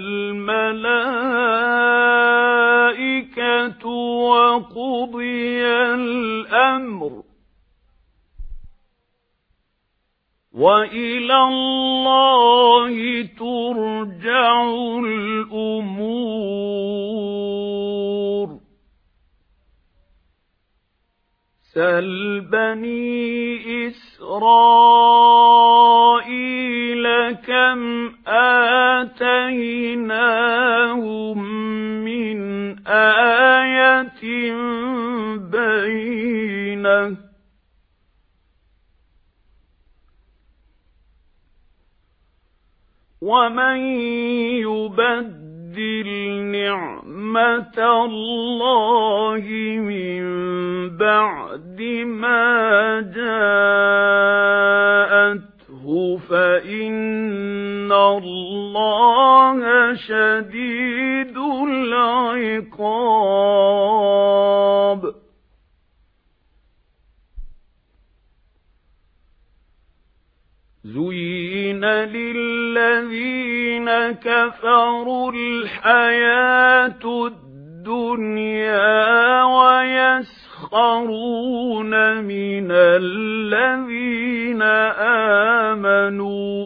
والملائكة وقضي الأمر وإلى الله ترجع الأمور سل بني إسرائيل كم آتيناهم من آية بينة ومن يبدل نعمة الله من بعد ما جاءته فإن الله شديد العقاب زين للذين كفروا الحياة الدنيا ويسخرون من الذين آمنوا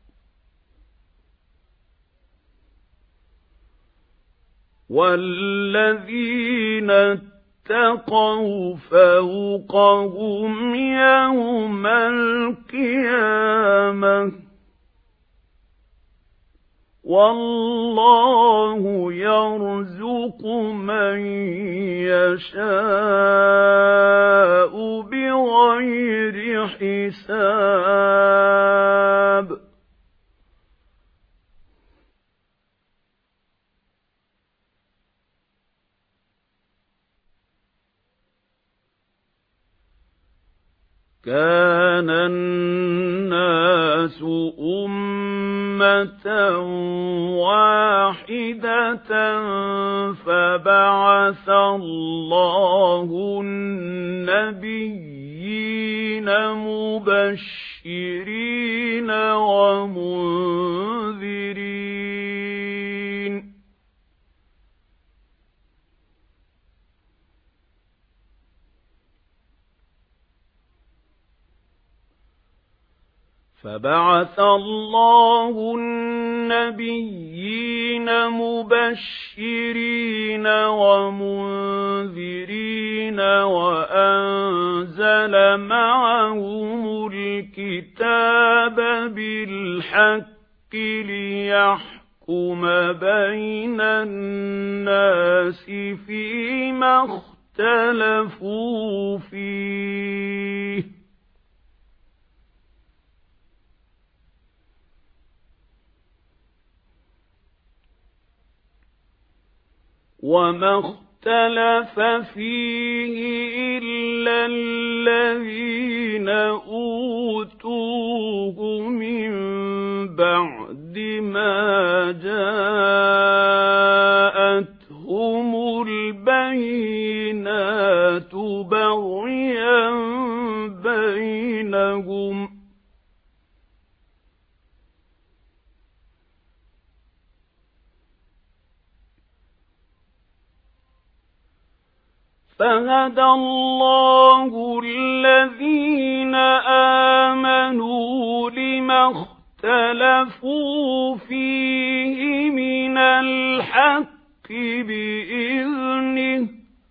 والذين اتقوا فوقهم يوم القيامة والله يرزق من يشاء بغير حساب كان الناس أمة واحدة فبعث الله النبيين مبشرين ومنذرين فبعث الله النبيين مبشرين ومنذرين وأنزل معهم الكتاب بالحق ليحكم بين الناس فيما اختلفوا فيه وما اختلف فيه إلا الذين أوتوه من بعد ما جاءتهم البينات بغيا بينهم فهدى الله الذين آمنوا لما اختلفوا فيه من الحق بإذنه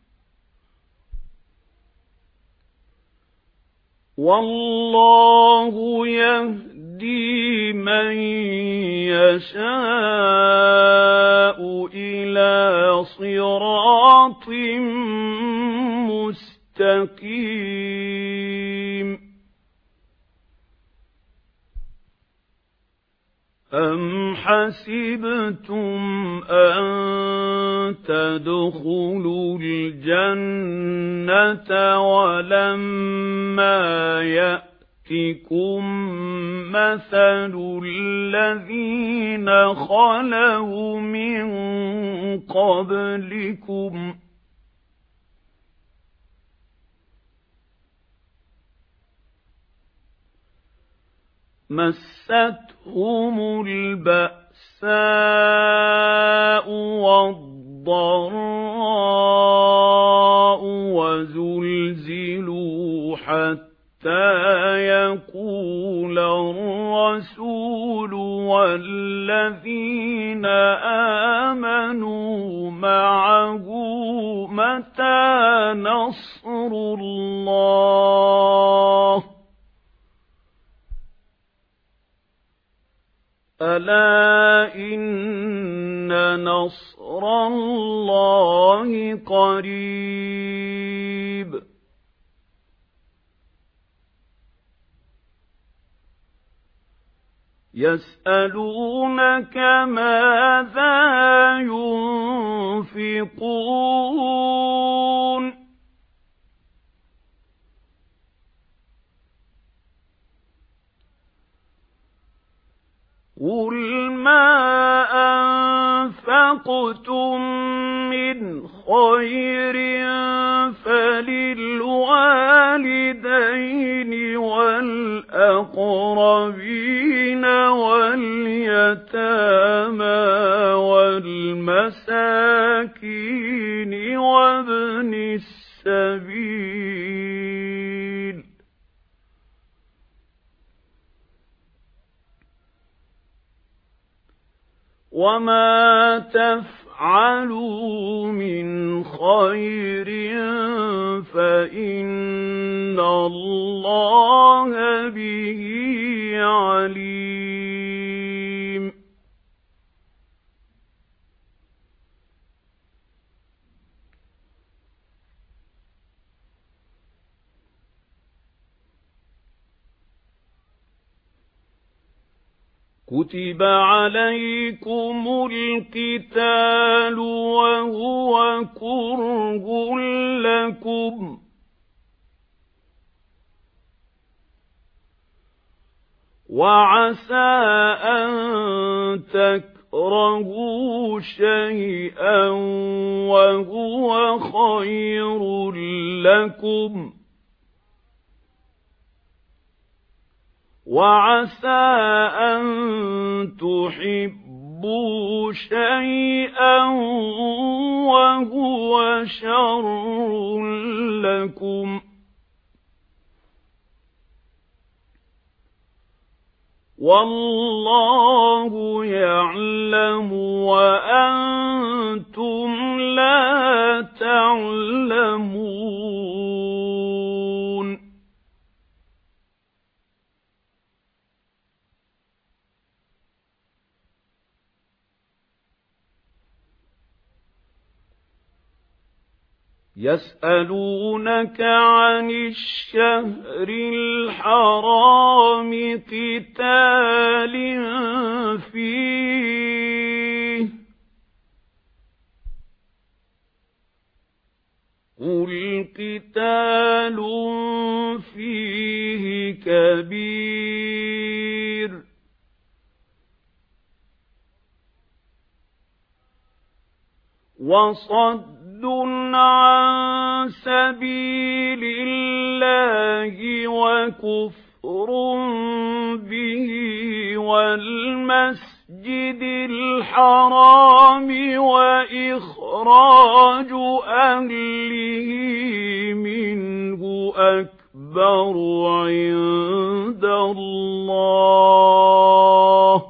والله يهدي من يشاء إلى صراط مستقيم أم حسبتم أن تدخلوا الجنة ولما يأتكم يَأْتِكُم مَّثَلُ الَّذِينَ خَلَوْا مِن قَبْلِكُمْ مَسَّتْهُمُ الْبَأْسَاءُ وَالضَّرَّاءُ وَزُلْزِلُوا حَتَّى يَقُولَ الرَّسُولُ وَالَّذِينَ آمَنُوا مَعَهُ مَتَىٰ نَصْرُ اللَّهِ أَلَا إِنَّ نَصْرَ اللَّهِ قَرِيبٌ يَسْأَلُونَكَ مَاذَا يُنفِقُونَ قُلْ مَا أَنفَقْتُم مِّنْ خَيْرٍ فَلِلْوَالِدَيْنِ وَالْأَقْرَبِينَ وَالْيَتَامَى وَالْمَسَاكِينِ وَابْنِ السَّبِيلِ وَمَا تَفْعَلُوا مِنْ خَيْرٍ فَإِنَّ اللَّهَ بِهِ عَلِيمٌ كُتِبَ عَلَيْكُمُ الْقِتَالُ وَهُوَ كُرْهٌ لَكُمْ وَعَسَىٰ أَن تَكْرَهُوا شَيْئًا وَهُوَ خَيْرٌ لَكُمْ وَعَسَىٰ أَن تُحِبُّوا شَيْئًا وَهُوَ شَرٌّ لَكُمْ وَاللَّهُ يَعْلَمُ وَأَنتُمْ لَا تَعْلَمُونَ يَسْأَلُونَكَ عَنِ الشَّهْرِ الْحَرَامِ قِتَالٍ فِيهِ قُلْ قِتَالٌ فِيهِ كَبِيرٌ وَصَدٌّ عَن سَبِيلِ اللَّهِ وَكُفْرٌ بِهِ وَالْمَسْجِدِ الْحَرَامِ وَإِخْرَاجُ أَهْلِهِ مِنْهُ أَكْبَرُ عِندَ اللَّهِ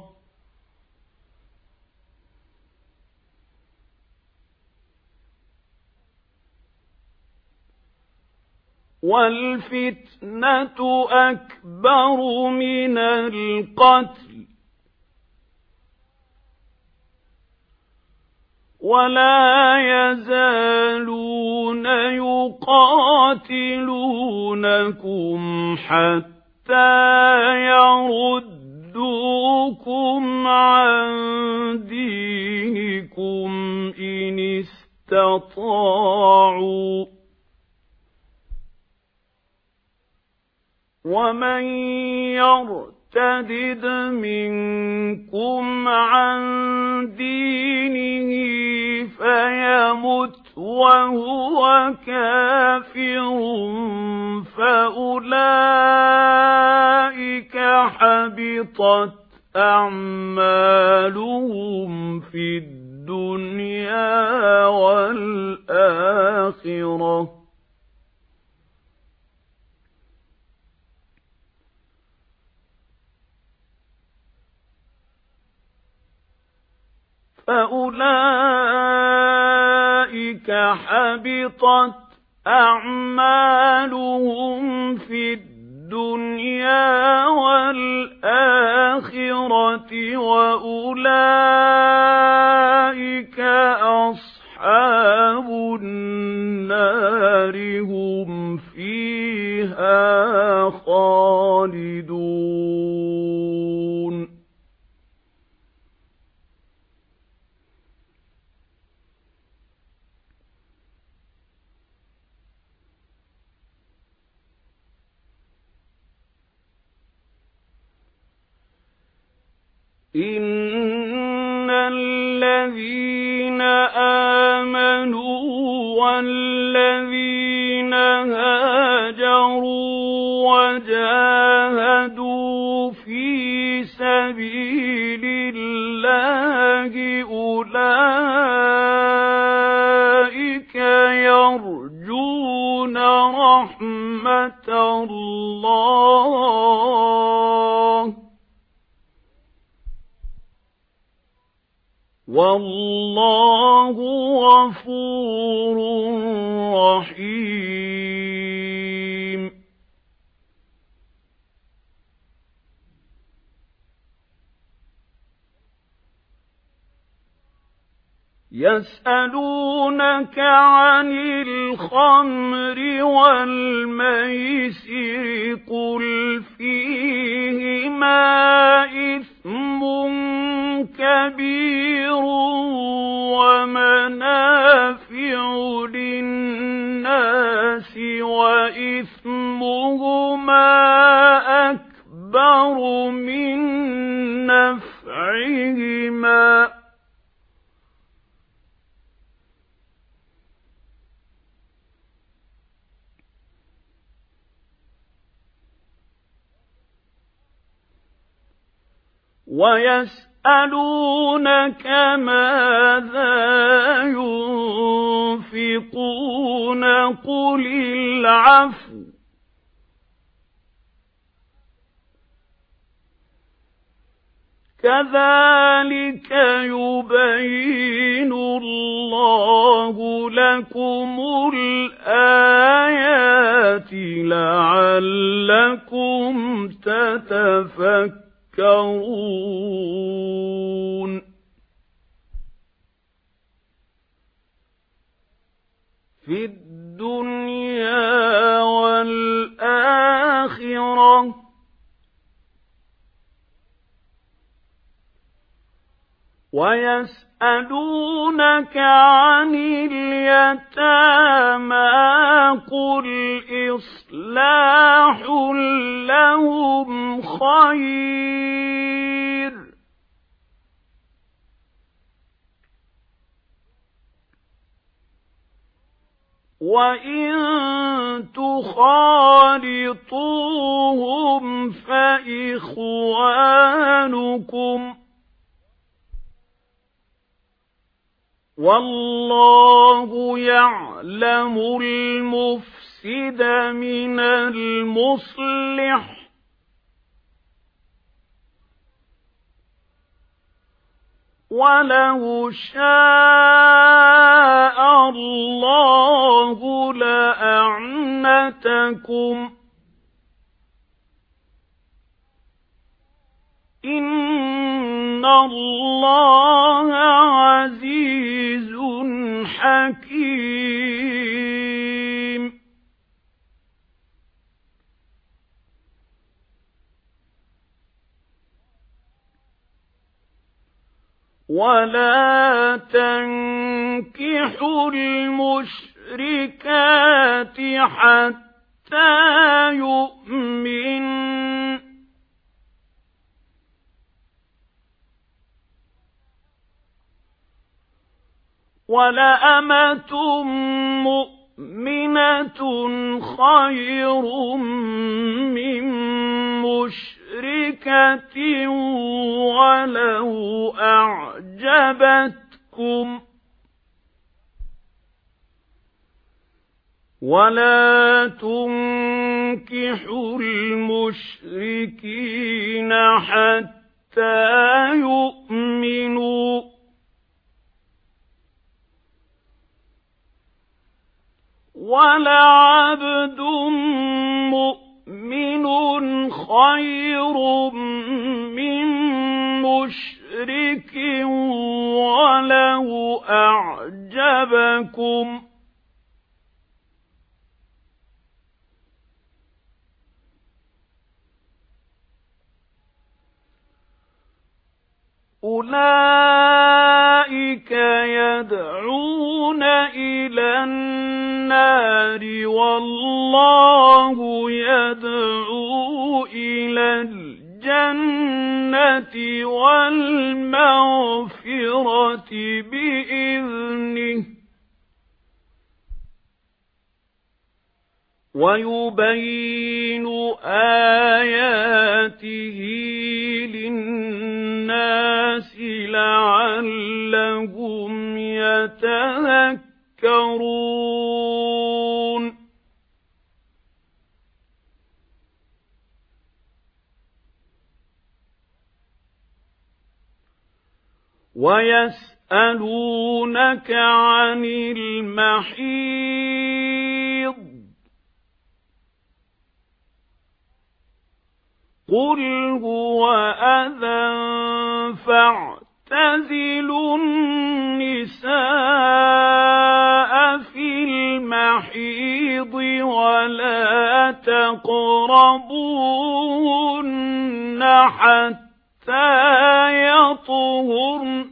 وَالْفِتْنَةُ أَكْبَرُ مِنَ الْقَتْلِ وَلَا يَزَالُونَ يُقَاتِلُونَكُمْ حَتَّى يَرُدُّوكُمْ عَن دِينِكُمْ إِنِ اسْتَطَاعُوا ومن يرتدد منكم عن دينه فيمت وهو كافر فأولئك حبطت أعمالهم في الدنيا والآخرة فأولئك حبطت أعمالهم في الدنيا والآخرة وأولئك أصحاب النار هم فيها خالدون إن الذين آمنوا والذين هاجروا وجاهدوا في سبيل الله أولئك يرجون رحمة الله والله غفور رحيم يسألونك عن الخمر والميسر قل فيهما إثم كبير ومنافع للناس وإثمهما أكبر من نفعهما ويسألونك ماذا ينفقون قل العفو كذلك يبين الله لكم الآيات لعلكم تتفكرون كون في الدنيا والآخرة ويسألونك عن اليتامى قل إصلاح لهم خير وإن تخالطوهم فإخوانكم والله يعلم المفسد من المصلح ولو شاء الله لأعنتكم إن الله عزيز حكيم ولا تنكحوا المشركات حتى يؤمنوا وَلَأَمَةٌ مُؤْمِنَةٌ خَيْرٌ مِّن مُّشْرِكَةٍ وَلَوْ أَعْجَبَتْكُمْ وَلَا تُنكِحُوا الْمُشْرِكِينَ حَتَّىٰ يُؤْمِنُوا وَلَعَبْدٌ مُّؤْمِنٌ خَيْرٌ مِّن مُّشْرِكٍ وَلَوْ أَعْجَبَكُمْ أُولَئِكَ يَدْعُونَ إِلَى النَّارِ وَاللَّهُ يَدْعُو إِلَى الْجَنَّةِ وَالْمَغْفِرَةِ بِإِذْنِهِ وَيُبَيِّنُ آيَاتِهِ لِلنَّاسِ لَعَلَّهُمْ يَتَذَكَّرُونَ وَيَسْأَلُونَكَ عَنِ الْمَحِيضِ قُلْ هُوَ أَذًى فَاعْتَزِلُوا النِّسَاءَ فِي الْمَحِيضِ وَلَا تَقْرَبُوهُنَّ حَتَّىٰ يَطْهُرْنَ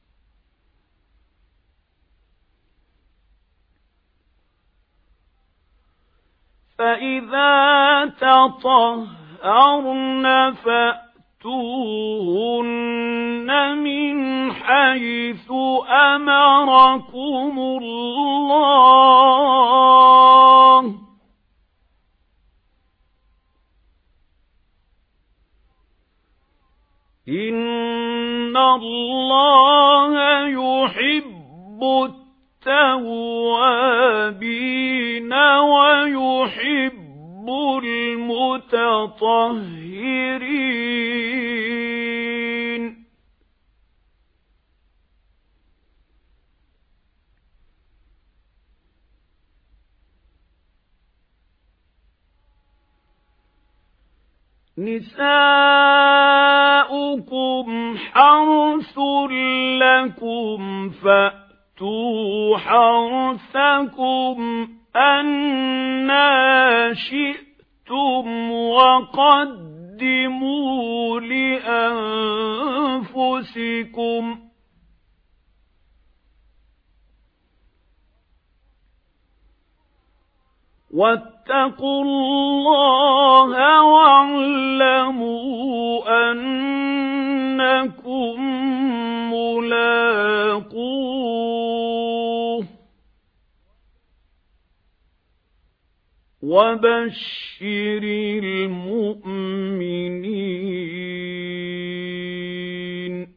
فَإِذَا تَطَهَّرْنَ فَأْتُوهُنَّ مِنْ حَيْثُ أَمَرَكُمُ اللَّهُ إِنَّ اللَّهَ يُحِبُّ التَّوَّابِينَ وَيُحِبُّ الْمُتَطَهِّرِينَ نِسَاؤُكُمْ حَرْثٌ لَكُمْ فَأْتُوا حَرْثَكُمْ أَنَّىٰ شِئْتُمْ وَقَدِّمُوا لِأَنفُسِكُمْ وَاتَّقُوا اللَّهَ وَاعْلَمُوا أَنَّكُم مُّلَاقُوهُ وَبَشِّرِ الْمُؤْمِنِينَ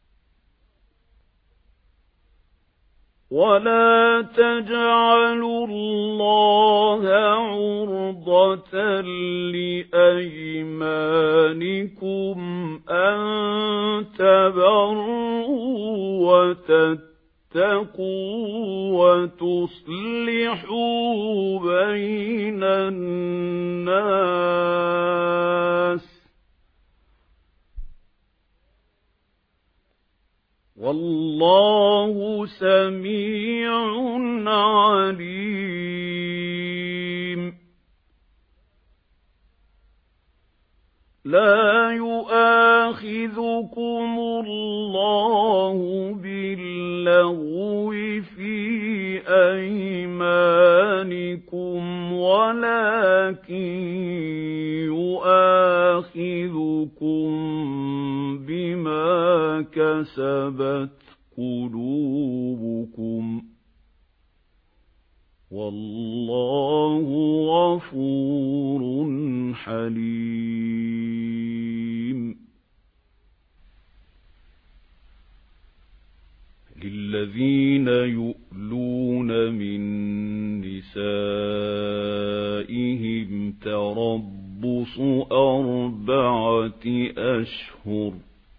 وَلَا تَجْعَلُوا اللَّهَ عُرْضَةً لِّأَيْمَانِكُمْ أَن تَبَرُّوا وَتَتَّقُوا وَتُصْلِحُوا بَيْنَ النَّاسِ وَاللَّهُ سَمِيعٌ عَلِيمٌ لَا يُؤَاخِذُكُمُ اللَّهُ بِاللَّغْوِ فِي أَيْمَانِكُمْ وَلَكِنْ يُؤَاخِذُكُم بِمَا كَسَبَتْ قُلُوبُكُمْ والله غفور حليم. للذين يؤلون من نسائهم تربص أربعة أشهر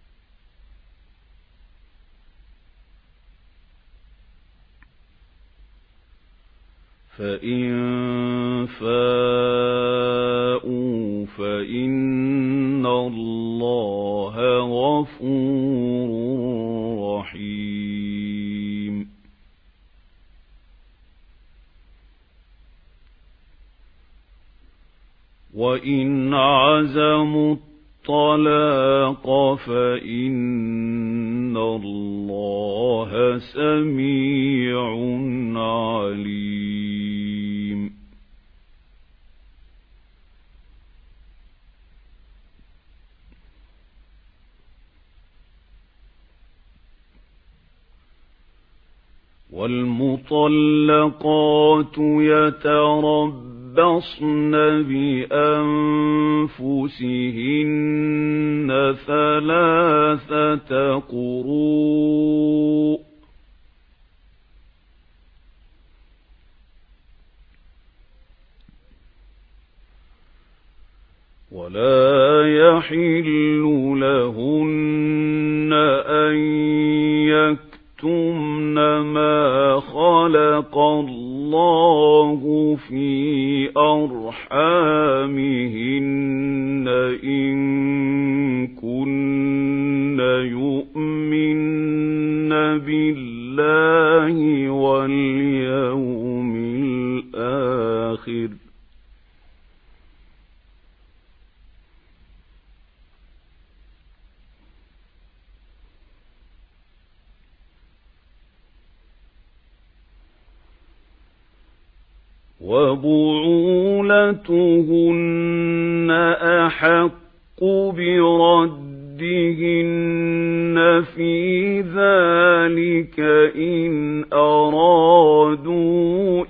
فإن فاءوا فإن الله غفور رحيم. وإن عزموا الطلاق فإن الله سميع عليم. والمطلقات يتربصن بأنفسهن ثلاثة قروء ولا يحل لهن أن يكتمن ما خلق الله في أرحامهن إن كن يؤمن بالله واليوم الآخر وبعولتهن أحق بردهن في ذلك إن أرادوا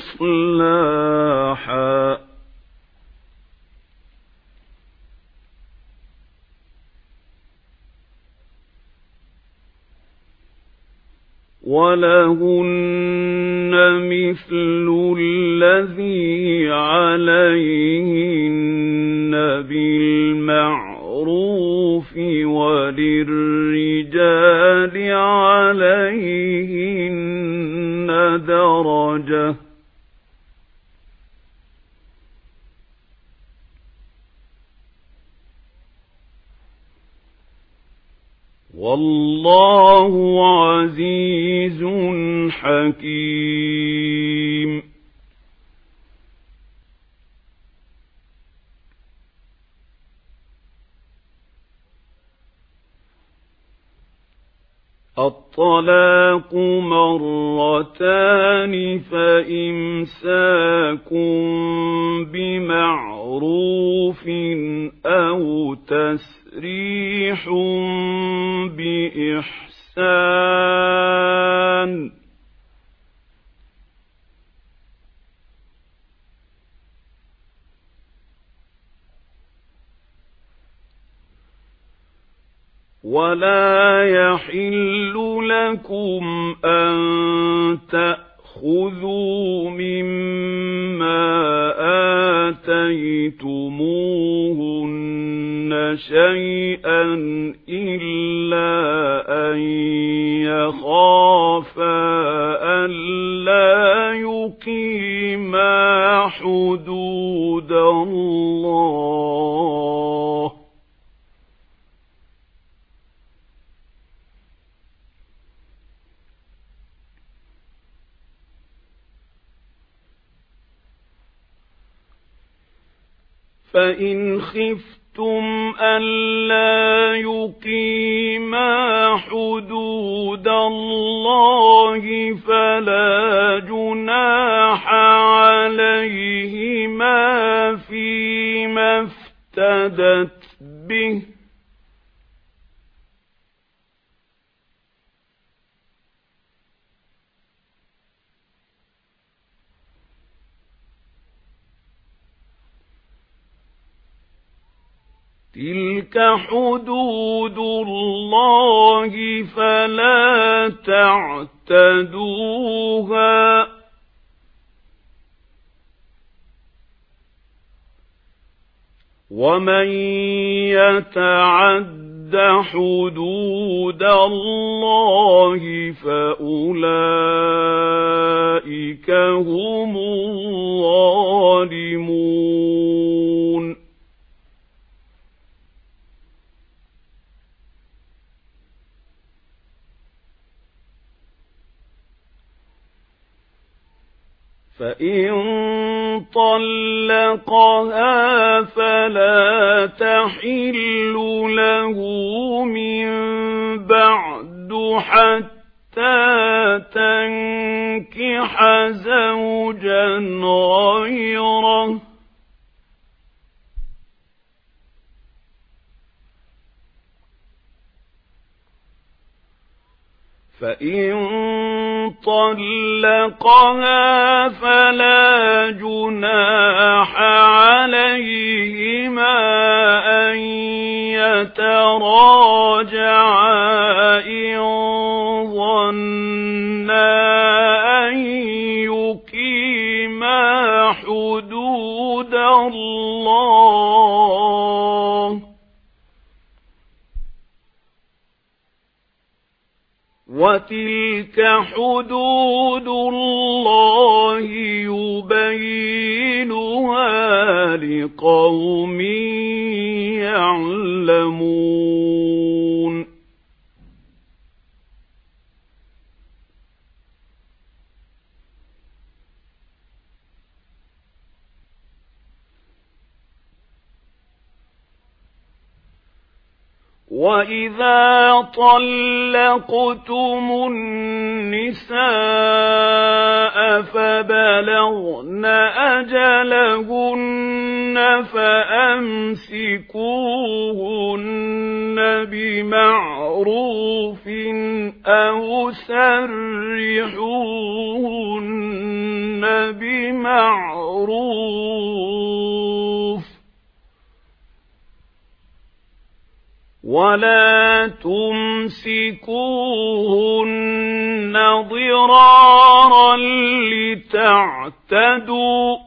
إصلاحا ولهن مثل الذي عليهن بالمعروف وللرجال عليهن درجة والله عزيز حكيم. الطلاق مرتان فإمساك بمعروف أو تسريح بإحسان ولا يحل لكم أن تأخذوا مما آتيتموهن شيئا إلا أن يخافا ألا يقيما حدود الله فإن خفتم ألا يقيما حدود الله فلا جناح عليهما فيما افتدت به تلك حدود الله فلا تعتدوها ومن يتعد حدود الله فأولئك هم الظالمون فإن طلقها فلا تحل له من بعد حتى تنكح زوجا غيره فإن طلقها فلا جناح عليهما أن يتراجعا إن ظنا أن يقيما حدود الله وتلك حدود الله يبينها لقوم يعلمون وَإِذَا طَلَّقْتُمُ النِّسَاءَ فَبَلَغْنَ أَجَلَهُنَّ فَأَمْسِكُوهُنَّ بِمَعْرُوفٍ أَوْ سَرِّحُوهُنَّ بِمَعْرُوفٍ وَلَا تُمْسِكُوهُنَّ ضِرَارًا لِتَعْتَدُوا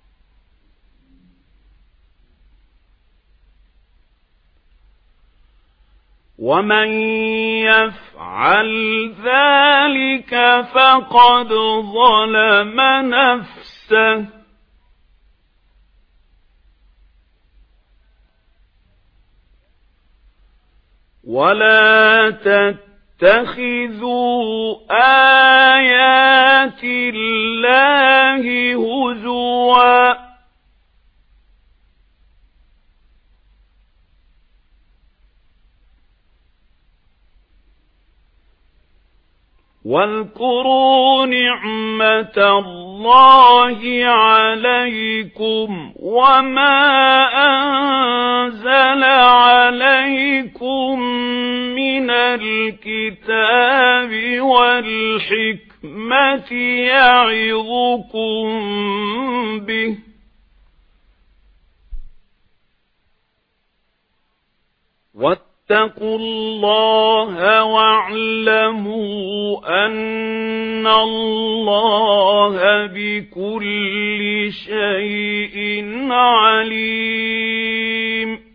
وَمَن يَفْعَلْ ذَلِكَ فَقَدْ ظَلَمَ نَفْسَهُ وَلَا تَتَّخِذُوا آيَاتِ اللَّهِ هُزُوًا وَاذْكُرُوا نِعْمَةَ اللَّهِ عَلَيْكُمْ وَمَا أَنزَلَ عَلَيْكُمْ مِنَ الْكِتَابِ وَالْحِكْمَةِ يَعِظُكُم بِهِ وَاتَّقُوا اللَّهَ وَاعْلَمُوا أَنَّ اللَّهَ بِكُلِّ شَيْءٍ عَلِيمٌ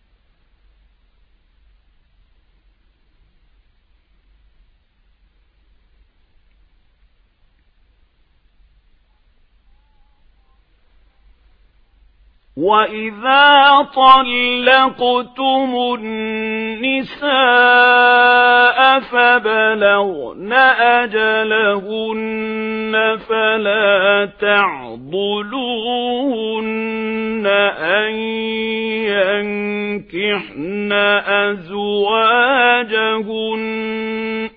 وَإِذَا طَلَّقْتُمُ النِّسَاءَ فَبَلَغْنَ أَجَلَهُنَّ فَلَا تَعْضُلُوهُنَّ أَن يَنكِحْنَ أَزْوَاجَهُنَّ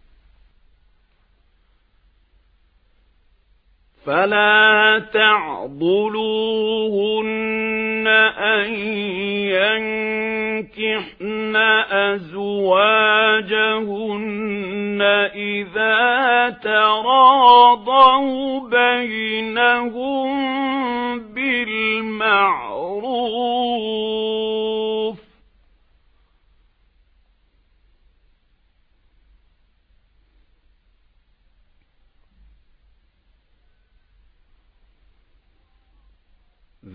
فَلَا تَعْضُلُوهُنَّ أَن يَنكِحْنَ أَزْوَاجَهُنَّ إِذَا تَرَاضَوْا بَيْنَهُم بِالْمَعْرُوفِ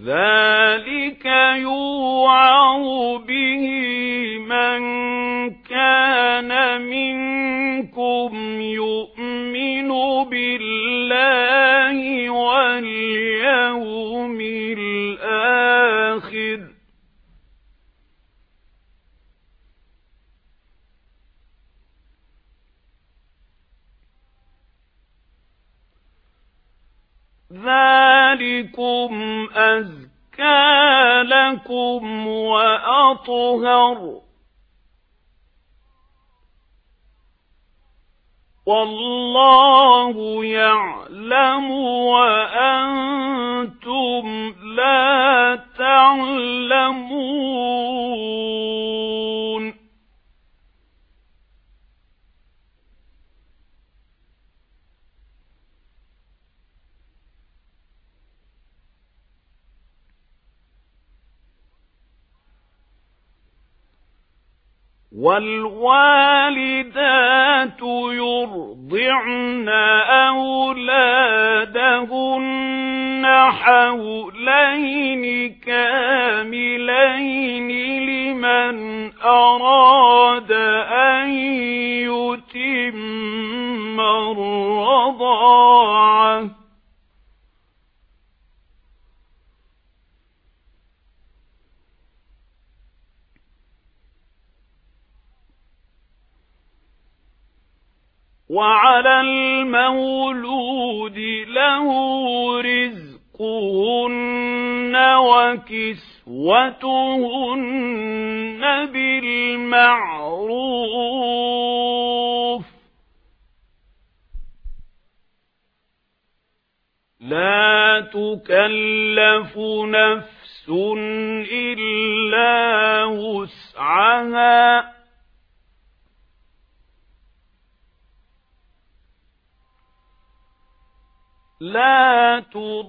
ذَلِكَ يُوعَظُ بِهِ مَن كَانَ مِنكُمْ يُؤْمِنُ بِاللَّهِ وَالْيَوْمِ الْآخِرِ ذَلِكُمْ أَزْكَىٰ لَكُمْ وَأَطْهَرُ وَاللَّهُ يَعْلَمُ وَأَنْتُمْ لَا تَعْلَمُونَ وَالْوَالِدَاتُ يُرْضِعْنَ أَوْلَادَهُنَّ حَوْلَيْنِ كَامِلَيْنِ لِمَنْ أَرَادَ أَنْ يُتِمَّ الرَّضَاعَةَ وَعَلَى الْمَوْلُودِ لَهُ رِزْقُهُنَّ وَكِسْوَتُهُنَّ بِالْمَعْرُوفِ ۚ لَا تُكَلَّفُ نَفْسٌ إِلَّا وُسْعَهَا ۚ لَا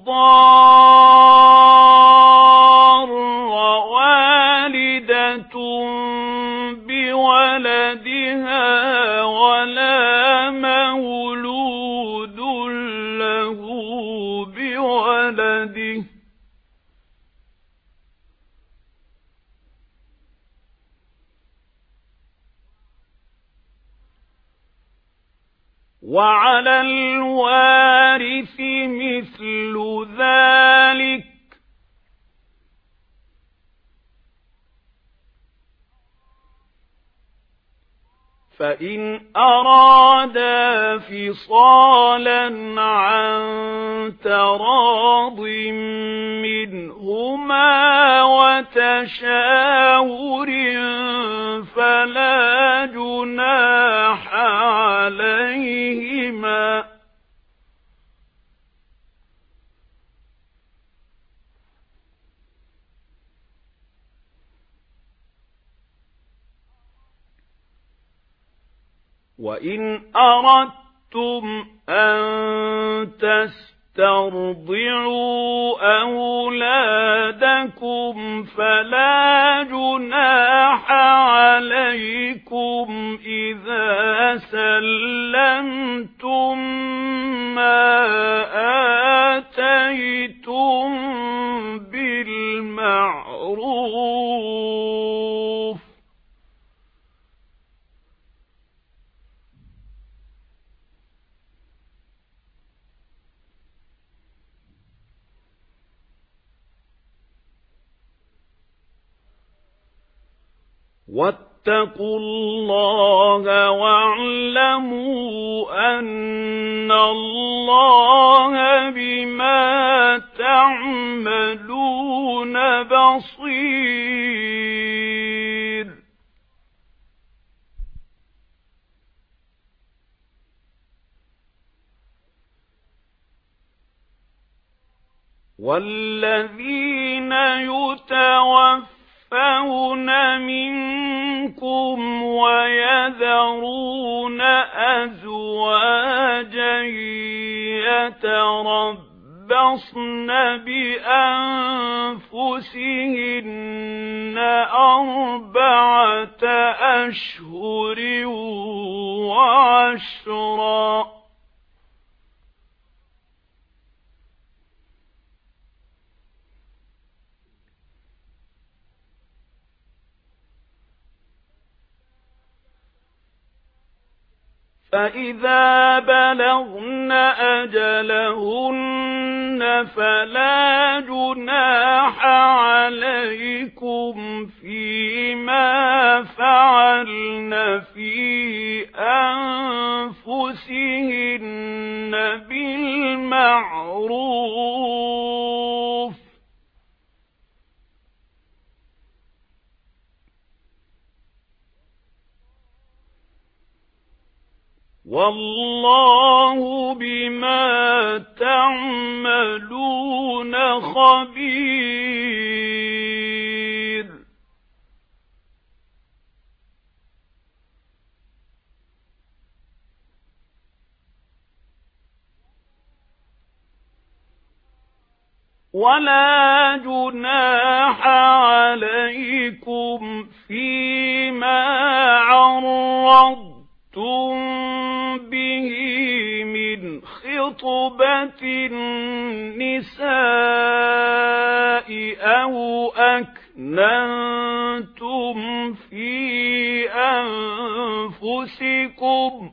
تُضَارَّ وَالِدَةٌ بِوَلَدِهَا وَلَا مَوْلُودٌ لَّهُ بِوَلَدِهِ ۚ وَعَلَى الْوَارِثِ مِثْلُ ذَلِكَ ۗ فَإِنْ أَرَادَا فِصَالًا عَن تَرَاضٍ مِّنْهُمَا وَتَشَاوُرٍ فَلَا جُنَاحَ عَلَيْهِمَا ۗ وَإِنْ أَرَدتُّمْ أَن تَسْتَرْضِعُوا أَوْلَادَكُمْ فَلَا جُنَاحَ عَلَيْكُمْ إِذَا سَلَّمْتُم مَّا آتَيْتُم بِالْمَعْرُوفِ ۚ وَاتَّقُوا اللَّهَ وَاعْلَمُوا أَنَّ اللَّهَ بِمَا تَعْمَلُونَ بَصِيرٌ. وَالَّذِينَ يُتَوَفَّوْنَ مِنكُمْ وَيَذَرُونَ أَزْوَاجًا يَتَرَبَّصْنَ بِأَنفُسِهِنَّ أَرْبَعَةَ أَشْهُرٍ وَعَشْرًا ۖ فإذا بلغن أجلهن فلا جناح عليكم فيما فعلن في أنفسهن بالمعروف والله بما تعملون خبير. ولا جناح عليكم فيما عرضتم به من خطبة النساء أو أكننتم في أنفسكم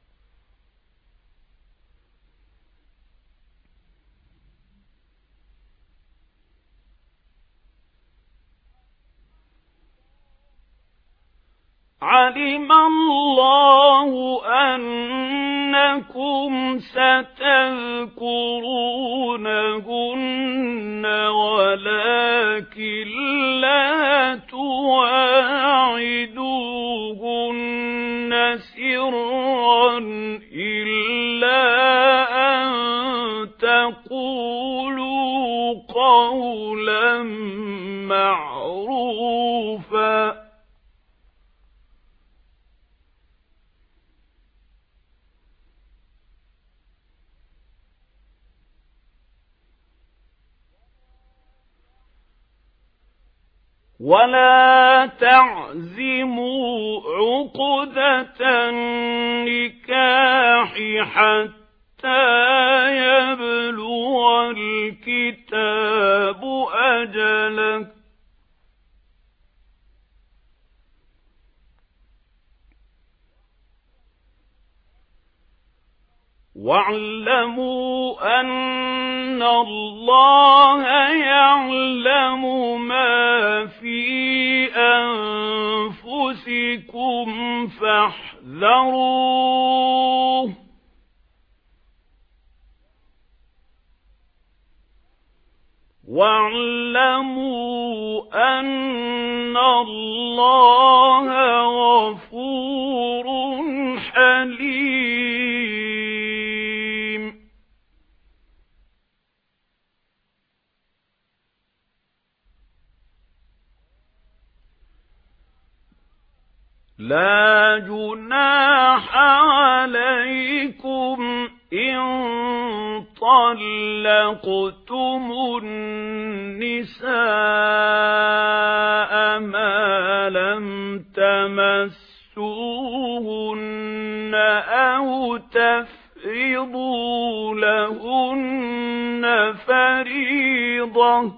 علم الله أنكم ستذكرونهن ولكن لا تواعدوهن سرا إلا أن تقولوا قولا معروفا ولا تعزموا عقدة النكاح حتى يبلغ الكتاب أجله واعلموا أن الله يعلم ما في أنفسكم فاحذروه واعلموا أن الله غفور حليم. لا جناح عليكم إن طلقتم النساء ما لم تمسوهن أو تفرضوا لهن فريضة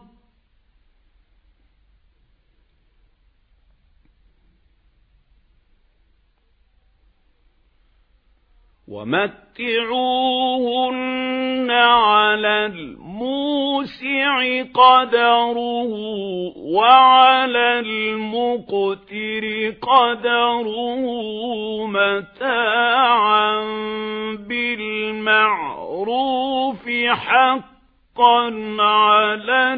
ومتعوهن على الموسع قدره وعلى المقتر قدره متاعا بالمعروف حقا على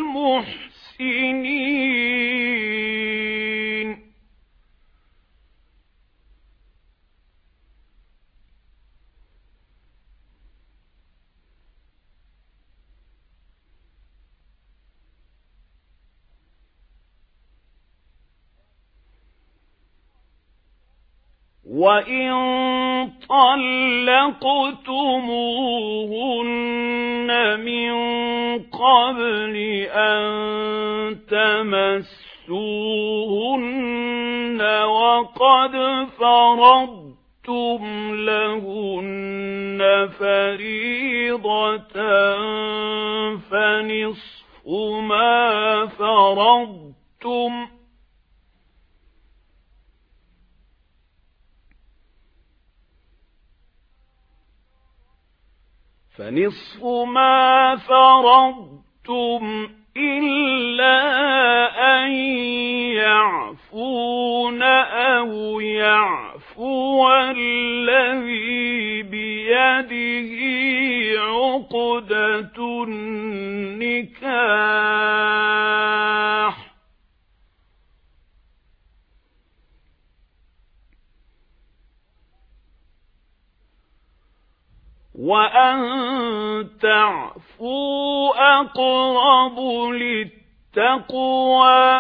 المحسنين. وَإِن طَلَّقْتُمُوهُنَّ مِن قَبْلِ أَن تَمَسُّوهُنَّ وَقَدْ فَرَضْتُمْ لَهُنَّ فَرِيضَةً فَنِصْفُ مَا فَرَضْتُمْ ۚ فنصف ما فرضتم إلا أن يعفون أو يعفو الذي بيده عقدة النكاح وأن تعفوا أقرب للتقوى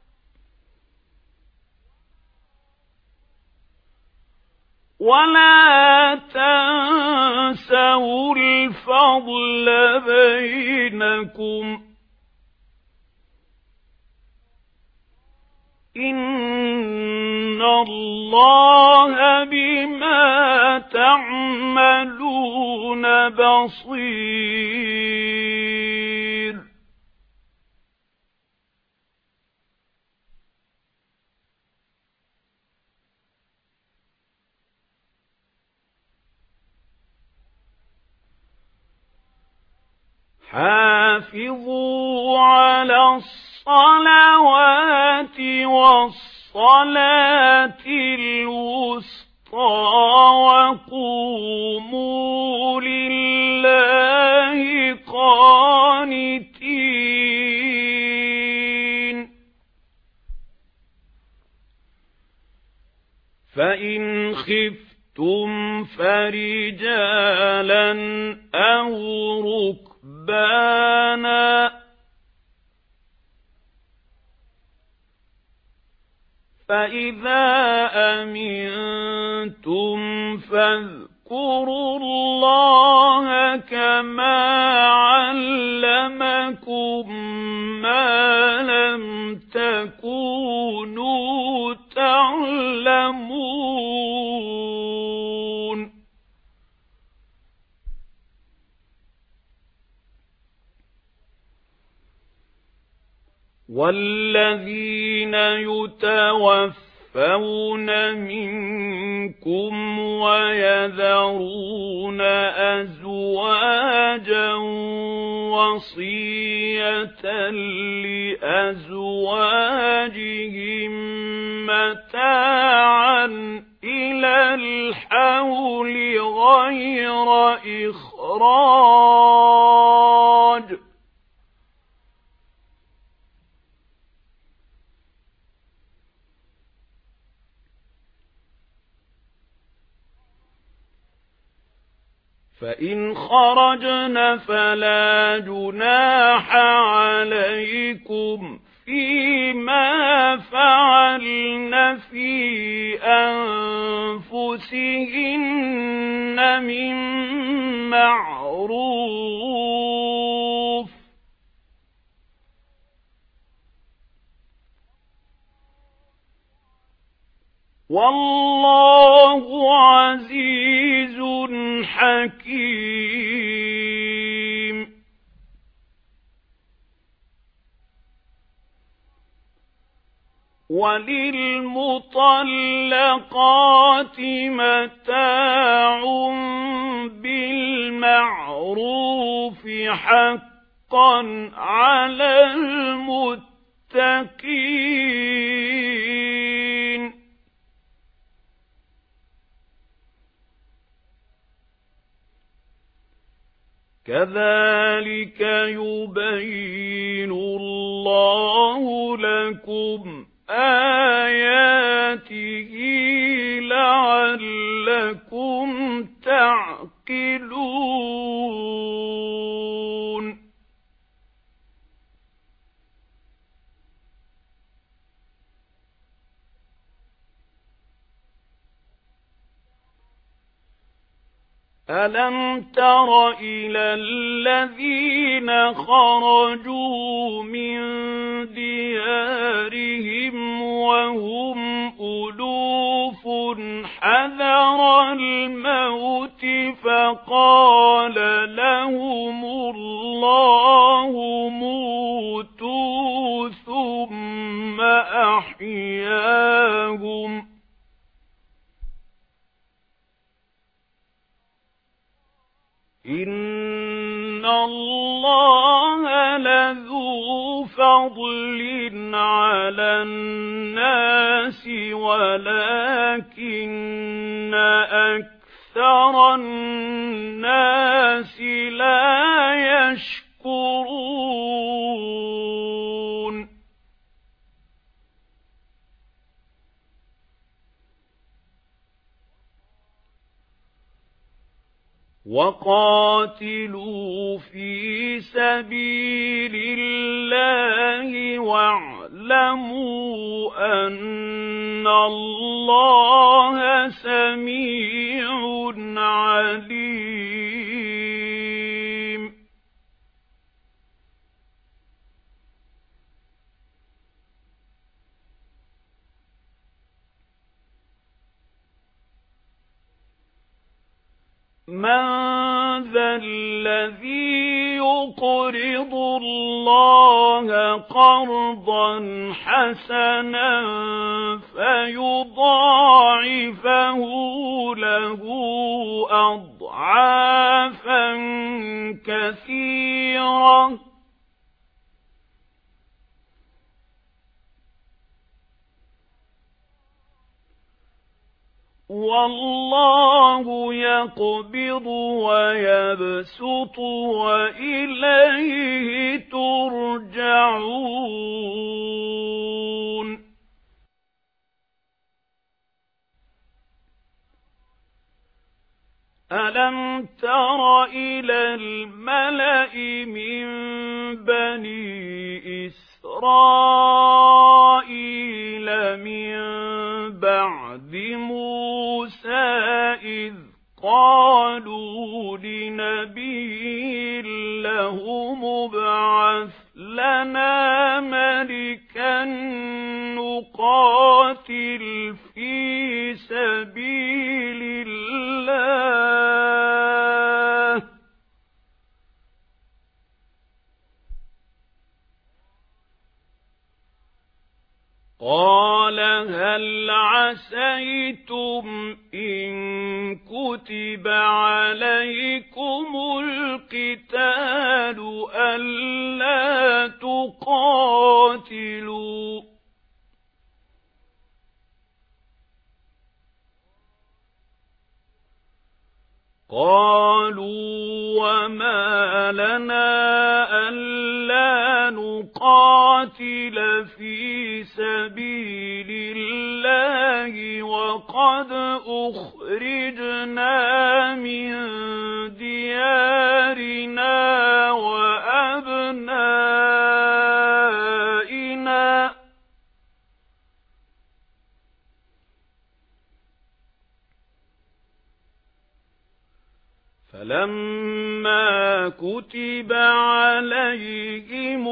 ولا تنسوا الفضل بينكم إن الله بما تعملون بصير حافظوا على الصلوات والصلاة الوسطى وقوموا لله قانتين فإن خفتم فرجالا أو ركبانا فإذا أمنتم فاذكروا الله كما علمكم ما لم تكونوا تعلمون والذين يتوفون منكم ويذرون أزواجا وصية لأزواجهم متاعا إلى الحول غير إخراج فإن خرجن فلا جناح عليكم فيما فعلن في أنفسهن من معروف والله عزيز حكيم وللمطلقات متاع بالمعروف حقا على المتقين كذلك يبين الله لكم آياته لعلكم تعقلون ألم تر إلى الذين خرجوا من ديارهم وهم ألوف حذر الموت فقال لهم الله موتوا ثم أحياهم إن فضل على الناس ولكن أكثر الناس لا يشكرون وقاتلوا في سبيل الله واعلموا أن الله سميع عليم من ذا الذي يقرض الله قرضا حسنا فيضاعفه له أضعافا كثيرة والله يقبض ويبسط وإليه ترجعون ألم تر إلى الملأ من بني إسرائيل من بعد موسى إذ قالوا لنبي له مبعث لنا ملكا نقاتل في سبيل الله قال هل عسيتم إن كتب عليكم القتال ألا تقاتلوا قالوا وما لنا ألا نقاتل في سبيل الله وقد أخرجنا من ديارنا وأبنائنا فلما كتب عليهم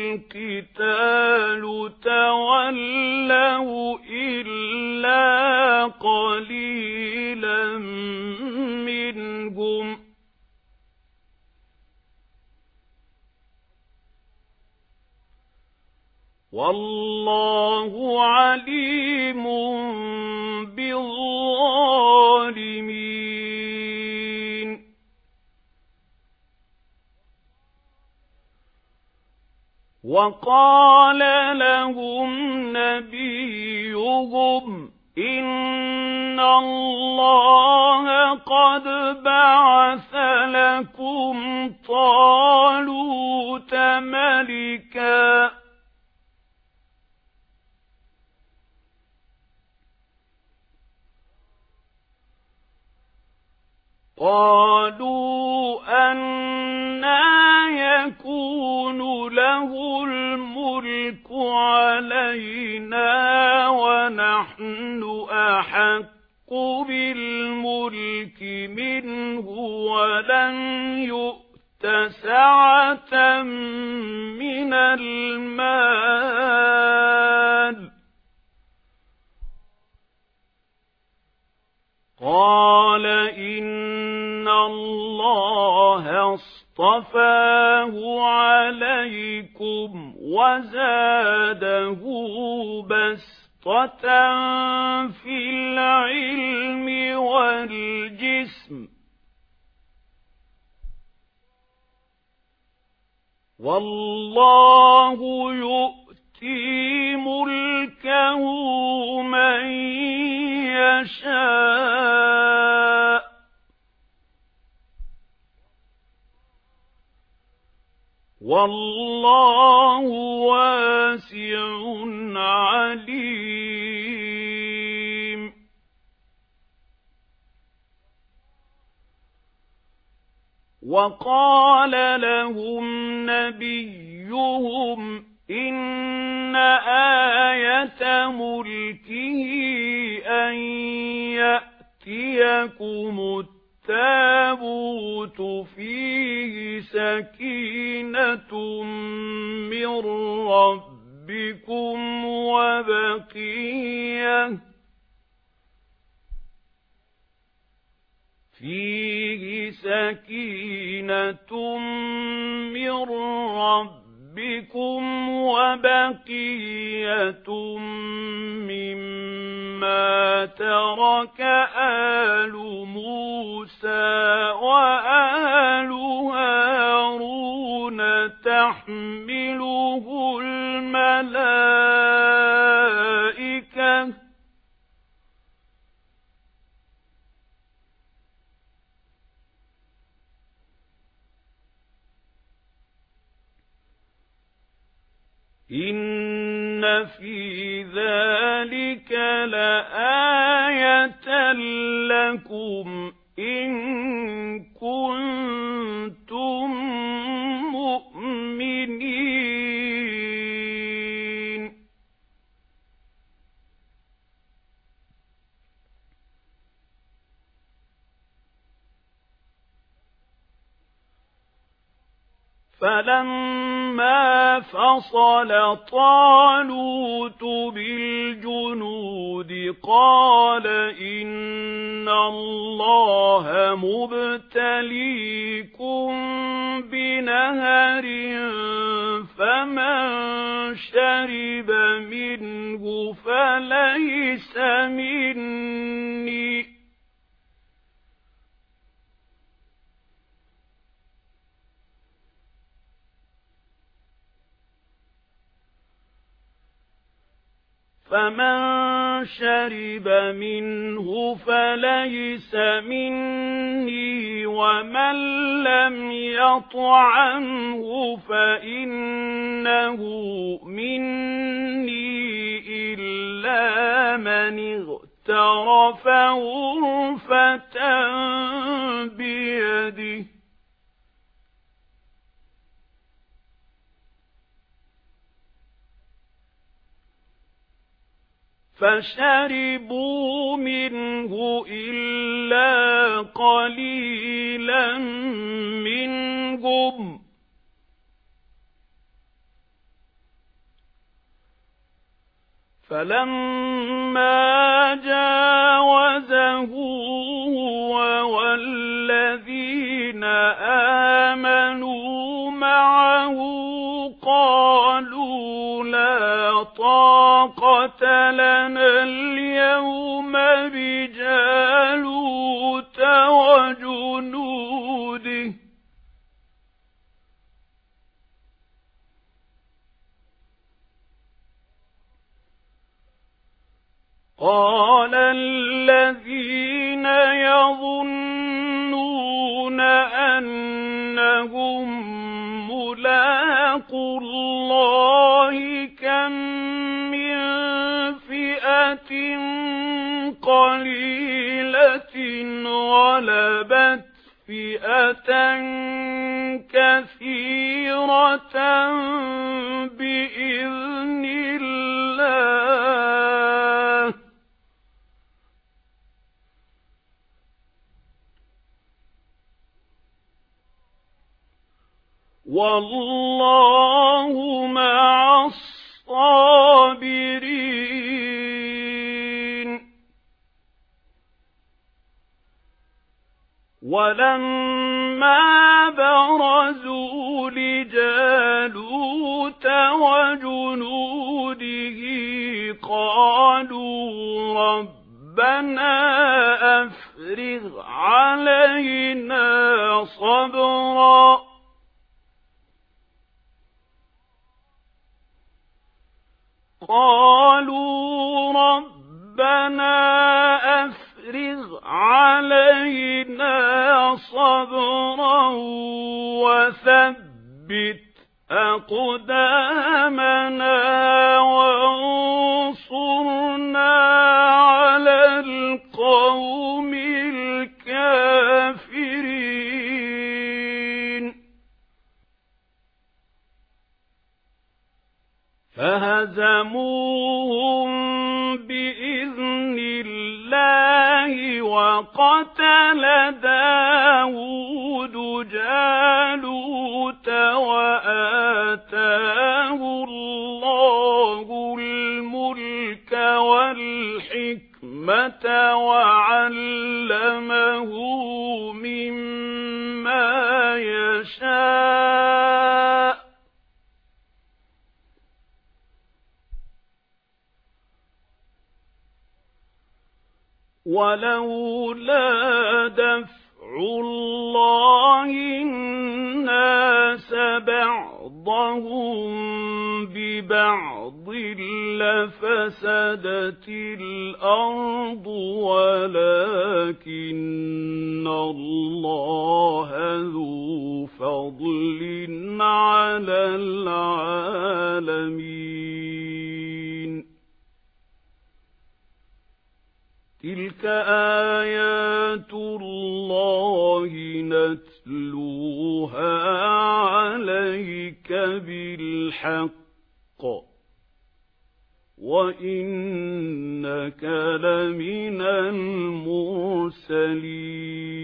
القتال تولوا إلا قليلا منهم والله عليم بالظالمين وقال لهم نبيهم إن الله قد بعث لكم طالوت ملكا قالوا أنى يكون له الملك علينا ونحن أحق بالملك منه ولم يؤت سعة من المال قال إن الله اصطفاه عليكم وزاده بسطة في العلم والجسم والله يؤتي ملكه من يشاء والله واسع عليم. وقال لهم نبيهم إن آية ملكه أن يأتيكم التابوت فيه سكينة من ربكم وبقية فيه سكينة من ربكم وبقية مما ترك آل موسى وآل هارون تحمله الملائكة إن في ذلك لآية لكم إن كنتم مؤمنين. فلما فصل طالوت بالجنود قال إن الله مبتليكم بنهر فمن شرب منه فليس مني فمن شرب منه فليس مني ومن لم يطعمه فإنه مني إلا من اغترف غرفة بيده فشربوا منه إلا قليلا منهم فلما جاوزه هو والذين آمنوا معه قالوا لا طاقة لنا اليوم بجالوت وجنوده قال الذين يظنون أنهم ملاقو الله كم من فئة قليلة غلبت فئة كثيرة بإذن الله والله مع الصابرين. ولما برزوا لجالوت وجنوده قالوا ربنا أفرغ علينا صبرا قالوا ربنا أفرغ علينا صبرا وثبت أقدامنا وانصرنا على القوم الكافرين فهزموهم بإذن الله وقتل داود جالوت وآتاه الله الملك والحكمة وعلمه مما يشاء ولولا دفع الله الناس بعضهم ببعض لفسدت الأرض ولكن الله ذو فضل على العالمين تلك آيات الله نتلوها عليك بالحق وإنك لمن المرسلين